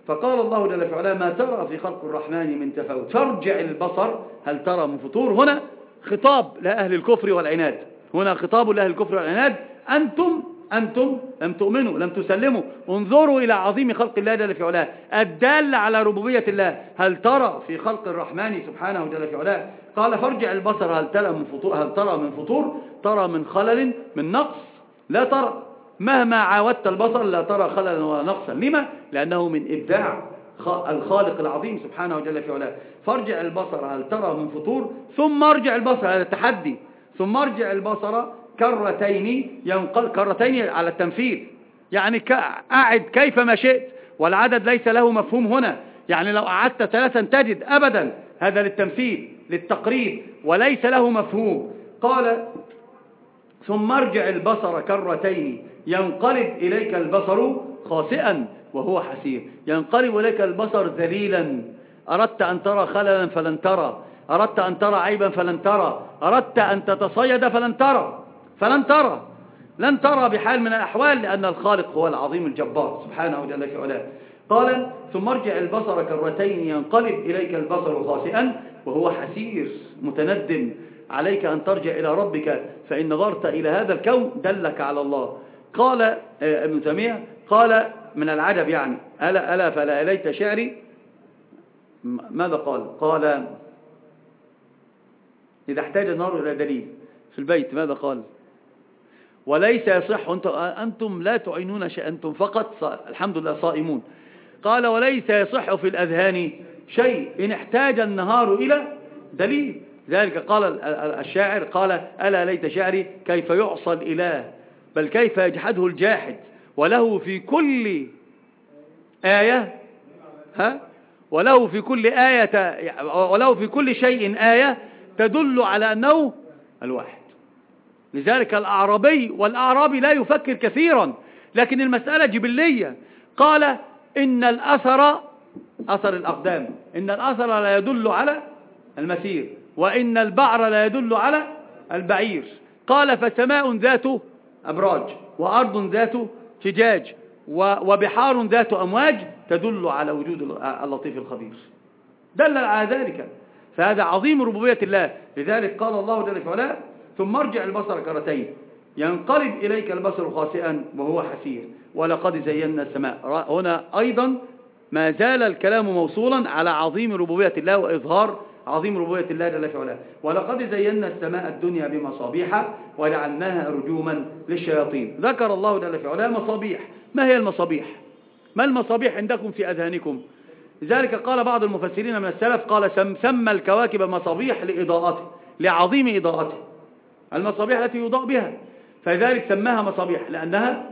فقال الله جل في علاه ما ترى في خلق الرحمن من تفاوت فارجع البصر هل ترى من فطور. هنا خطاب لأهل الكفر والعناد، هنا خطاب لأهل الكفر والعناد، أنتم أنتم لم تؤمنوا لم تسلموا، انظروا إلى عظيم خلق الله جل في علاه الدال على ربوبية الله. هل ترى في خلق الرحمن سبحانه جل في علاه. قال فارجع البصر هل ترى من فطور، هل ترى من فطور، ترى من خلل من نقص لا ترى، مهما عاودت البصر لا ترى خللا ولا نقصا. لما؟ لأنه من إبداع الخالق العظيم سبحانه جل في علاه. فارجع البصر هل ترى من فطور ثم ارجع البصر، هذا التحدي، ثم ارجع البصر كرتين ينقل، كرتين على التمثيل، يعني أعد كيفما شئت، والعدد ليس له مفهوم هنا، يعني لو أعدت ثلاثا تجد أبدا، هذا للتمثيل للتقريب وليس له مفهوم. قال ثم ارجع البصر كرتين ينقلب إليك البصر خاسئا وهو حسير، ينقلب إليك البصر ذليلا، أردت أن ترى خللا فلن ترى، أردت أن ترى عيبا فلن ترى، أردت أن تتصيد فلن ترى فلن ترى لن ترى بحال من الأحوال، لأن الخالق هو العظيم الجبار سبحانه جل في علاه. قال ثم ارجع البصر كرتين ينقلب إليك البصر خاسئا وهو حسير، متندم، عليك أن ترجع إلى ربك فإن نظرت إلى هذا الكون دلك على الله. قال ابن تيمية قال من العجب يعني ألا, ألا فلا إليت شعري، ماذا قال؟ قال إذا احتاج النار إلى دليل في البيت ماذا قال؟ وليس يصح، أنتم لا تعينون شيء، أنتم فقط الحمد لله صائمون. قال وليس يصح في الأذهان شيء إن احتاج النهار إلى دليل. ذلك قال الشاعر قال ألا ليت شعري كيف يعصى الإله بل كيف يجحده الجاحد، وله في كل آية ها وله في كل آية وله في كل شيء آية تدل على أنه الواحد. لذلك الأعرابي والأعرابي لا يفكر كثيرا، لكن المسألة جبلية. قال إن الأثر أثر الأقدام، إن الأثر لا يدل على المسير، وإن البعر لا يدل على البعير. قال فسماء ذات أبراج وأرض ذات فجاج وبحار ذات أمواج تدل على وجود اللطيف الخبير، دل على ذلك. فهذا عظيم ربوبية الله. لذلك قال الله جل في علاه ثم ارجع البصر كرتين ينقلب إليك البصر خاسئا وهو حسير ولقد زينا السماء. هنا أيضا ما زال الكلام موصولا على عظيم ربوبية الله وإظهار عظيم ربوبية الله جل في علاه. ولقد زينا السماء الدنيا بمصابيح وجعلناها رجوما للشياطين. ذكر الله جل في علاه مصابيح. ما هي المصابيح؟ ما المصابيح عندكم في أذهانكم؟ لذلك قال بعض المفسرين من السلف قال سمى الكواكب مصابيح لإضاءته، لعظيم إضاءته، المصابيح التي يضاء بها، فلذلك سماها مصابيح لأنها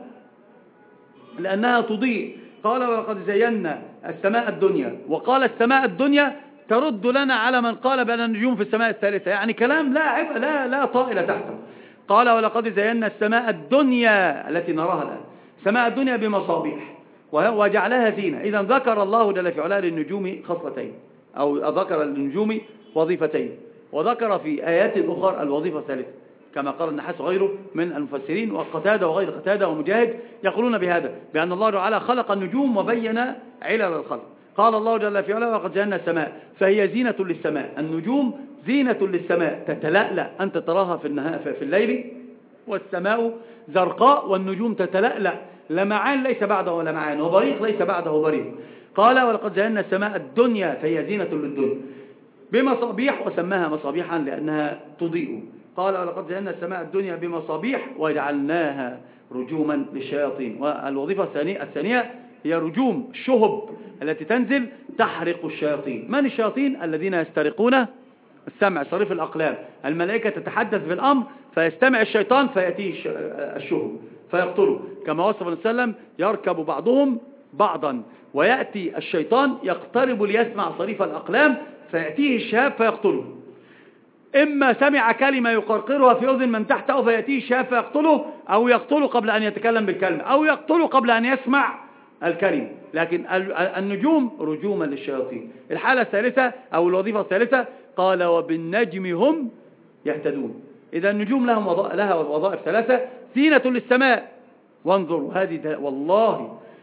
لأنها تضيء. قال ولقد زينا السماء الدنيا، وقال السماء الدنيا ترد لنا على من قال بأن النجوم في السماء الثالثة، يعني كلام لا عبء لا لا طائل تحته. قال ولقد زينا السماء الدنيا التي نراها الآن، السماء الدنيا بمصابيح وجعلها زينة. إذا ذكر الله جل في علاه للنجوم خصلتين، أو ذكر للنجوم وظيفتين، وذكر في آيات أخرى الوظيفة الثالثة كما قال النحاس وغيره من المفسرين، وقتادة وغير قتادة ومجاهد يقولون بهذا، بأن الله تعالى خلق النجوم وبين علل الخلق. قال الله جل في علاه وقد زينا السماء فهي زينة للسماء، النجوم زينة للسماء تتلألأ، أنت تراها في النهار في الليل والسماء زرقاء والنجوم تتلألأ، لمعان ليس بعده لمعان وبريق ليس بعده بريق. قال ولقد زينا السماء الدنيا فهي زينة للدنيا بمصابيح، وسماها مصابيحا لأنها تضيء. قال ولقد زينا السماء الدنيا بمصابيح وجعلناها رجوما للشياطين. والوظيفة الثانية الثانية هي رجوم الشهب التي تنزل تحرق الشياطين. من الشياطين؟ الذين يسترقون السمع، صريف الأقلام. الملائكة تتحدث بالأمر فيستمع الشيطان فيأتيه الشهب فيقتله، كما وصف النبي صلى الله عليه وسلم يركب بعضهم بعضا ويأتي الشيطان يقترب ليسمع صريف الأقلام فيأتيه الشهاب فيقتله. إما سمع كلمة يقرقرها في أذن من تحته فيأتيه الشهاب فيقتله، أو يقتله قبل أن يتكلم بالكلمة، أو يقتله قبل أن يسمع الكلمة. لكن النجوم رجوما للشياطين. الحالة الثالثة أو الوظيفة الثالثة قال وبالنجم هم يهتدون. إذا النجوم لهم لها وظائف ثلاثة: زينة للسماء، وانظروا هذه والله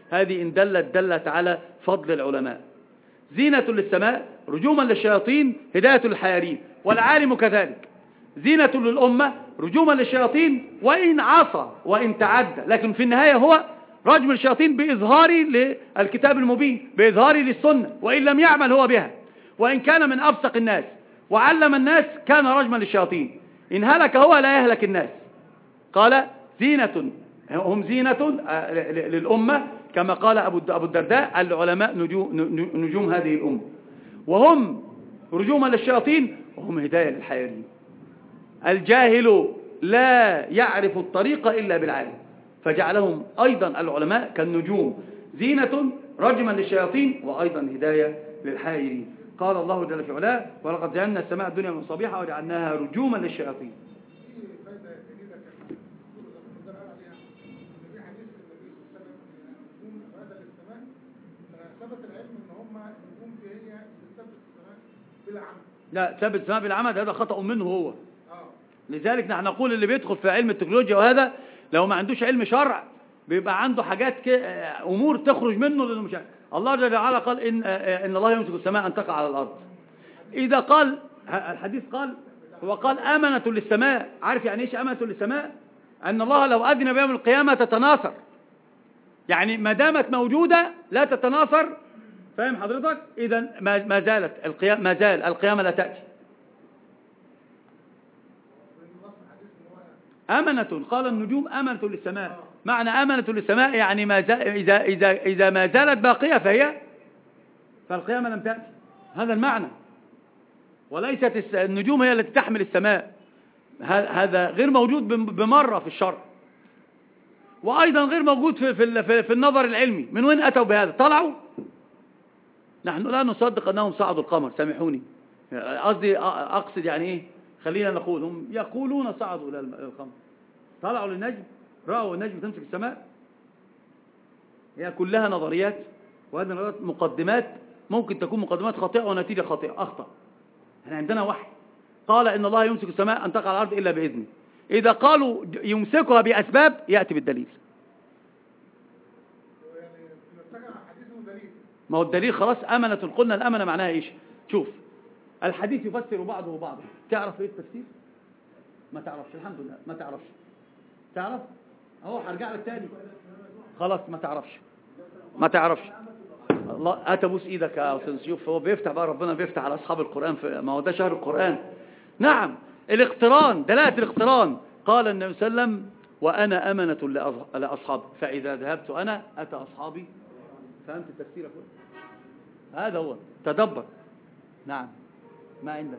هذه إن دلت دلت على فضل العلماء. زينة للسماء، رجوما للشياطين، هداية للحيارين، والعالم كذلك. زينة للأمة، رجوما للشياطين وإن عصى وإن تعدى، لكن في النهاية هو رجم الشياطين بإظهاري للكتاب المبين، بإظهاري للسنة، وإن لم يعمل هو بها، وإن كان من أفسق الناس وعلم الناس كان رجما للشياطين. إن هلك هو لا يهلك الناس. قال زينة، هم زينة للأمة كما قال أبو الدرداء العلماء نجوم هذه الأمة، وهم رجوما للشياطين وهم هداية للحيارين. الجاهل لا يعرف الطريق إلا بالعالم، فجعلهم أيضا العلماء كالنجوم، زينة رجما للشياطين وأيضا هداية للحائرين. قال الله جل في علاه ولقد جعلنا السماء الدنيا مصابيح وجعلناها رجوما للشياطين. لا، ثبت السماء بالعمد هذا خطأ منه هو. لذلك نحن نقول اللي بيدخل في علم التكنولوجيا وهذا لو ما عندوش علم شرع بيبقى عنده حاجات امور تخرج منه لانه مش. الله جل وعلا قال ان ان الله يمسك السماء ان تقع على الارض. اذا قال الحديث قال هو قال امنة للسماء. عارف يعني ايش امنة للسماء؟ ان الله لو اذن بيوم القيامه تتناثر، يعني ما دامت موجوده لا تتناثر. فاهم حضرتك؟ اذا ما زالت القيامه ما زال القيامه لا تاتي. أمنة، قال النجوم أمنة للسماء. معنى أمنة للسماء يعني ما زال إذا, إذا, إذا ما زالت باقية فهي فالقيامة لم تأتي. هذا المعنى، وليست النجوم هي التي تحمل السماء. هذا غير موجود بمرة في الشرع، وأيضا غير موجود في, في, في النظر العلمي. من وين أتوا بهذا؟ طلعوا. نحن لا نصدق أنهم صعدوا القمر، سامحوني، قصدي أقصد يعني إيه، خلينا نقول هم يقولون صعدوا إلى القمر، طلعوا للنجم، رأوا النجم تمسك السماء. هي كلها نظريات، وهذه النظريات مقدمات ممكن تكون مقدمات خاطئة ونتيجة خاطئة أخطأ. احنا عندنا وحي قال إن الله يمسك السماء أن تقع على الأرض إلا بإذنه. إذا قالوا يمسكها بأسباب يأتي بالدليل. ما هو الدليل خلاص أمنة. قلنا الأمنة معناها إيش؟ شوف، الحديث يفسر بعضه بعضا. تعرف ايه التفسير؟ ما تعرفش. الحمد لله ما تعرفش. تعرف اهو هرجع لك تاني. خلاص ما تعرفش ما تعرفش الله اتبوس ايدك يا استاذ. شوف هو بيفتح بقى، ربنا بيفتح على اصحاب القران في ما هو ده شهر القران. نعم، الاقتران، دلاله الاقتران. قال النبي صلى الله عليه وسلم وانا امنه لاصحابي فاذا ذهبت انا اتى اصحابي. فهمت التفسير يا اخويا؟ هذا هو تدبر. نعم، ما عندك.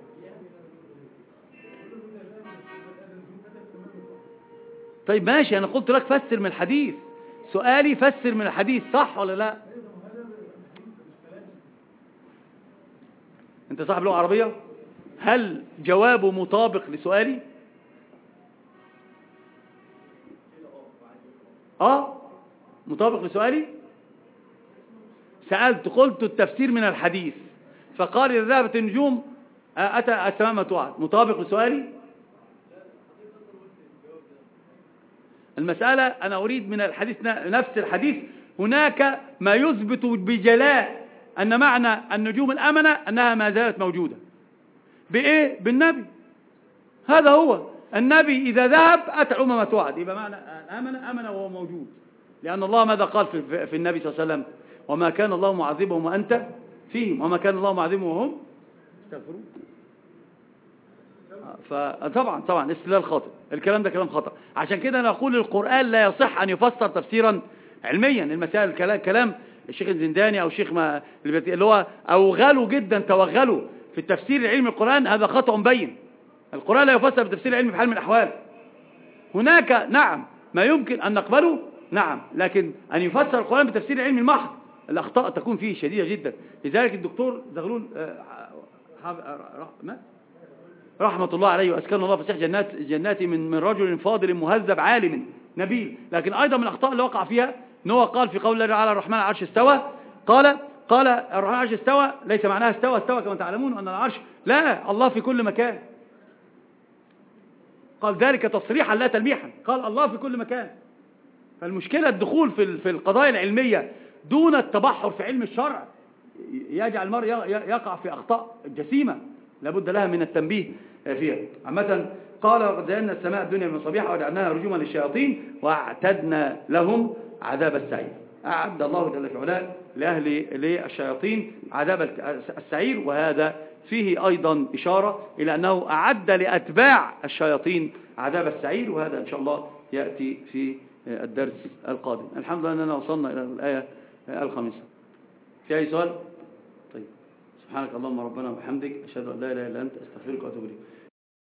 طيب ماشي، انا قلت لك فسر من الحديث. سؤالي فسر من الحديث، صح ولا لا؟ انت صاحب لغة عربية، هل جوابه مطابق لسؤالي؟ اه مطابق لسؤالي. سألت قلت التفسير من الحديث، فقال إذا ذهبت النجوم أتى السماء ما توعد. مطابق لسؤالي؟ المسألة أنا أريد من الحديث نفس الحديث هناك ما يثبت بجلاء أن معنى النجوم الأمنة أنها ما زالت موجودة. بإيه؟ بالنبي. هذا هو النبي إذا ذهب أتى الأمة ما توعد. يبقى معنى أمنة أمنة وهو موجود، لأن الله ماذا قال في, في النبي صلى الله عليه وسلم؟ وما كان الله معذبهم وأنت فيهم وما كان الله معذبهم وهم يستغفرون. فطبعا طبعا استدلال خاطئ، الكلام ده كلام خطأ. عشان كده أنا أقول القرآن لا يصح أن يفسر تفسيرا علميا. المسائل كلام, كلام الشيخ الزنداني أو الشيخ ما اللي هو أوغلوا جدا توغلوا في التفسير العلمي القرآن، هذا خطأ مبين. القرآن لا يفسر بالتفسير العلمي في حال من الأحوال. هناك نعم ما يمكن أن نقبله، نعم، لكن أن يفسر القرآن بالتفسير العلمي المحض الأخطاء تكون فيه شديدة جدا. لذلك الدكتور زغلول رحمة الله عليه وأسكن الله فسيح جنات جناتي من من رجل فاضل مهذب عالم نبيل. لكن أيضا من الأخطاء اللي وقع فيها إن هو قال في قول الله تعالى الرحمن على العرش استوى، قال قال الرحمن على العرش استوى ليس معناها استوى استوى كما تعلمون أن العرش، لا، الله في كل مكان. قال ذلك تصريحا لا تلميحا، قال الله في كل مكان. فالمشكلة الدخول في في القضايا العلمية دون التبحر في علم الشرع يجعل المرء يقع في أخطاء جسيمة لابد لها من التنبيه فيها. عامة قال وقد زينا السماء الدنيا بمصابيح وجعلناها رجوما للشياطين واعتدنا لهم عذاب السعير. أعد الله جل في علاه لأهل للشياطين عذاب السعير، وهذا فيه أيضا إشارة إلى أنه أعد لأتباع الشياطين عذاب السعير، وهذا إن شاء الله يأتي في الدرس القادم. الحمد لله أننا وصلنا إلى الآية الخامسة. في أي سؤال؟ طيب، سبحانك اللهم ربنا وبحمدك أشهد أن لا إله إلا أنت أستغفرك وأتوب إليك.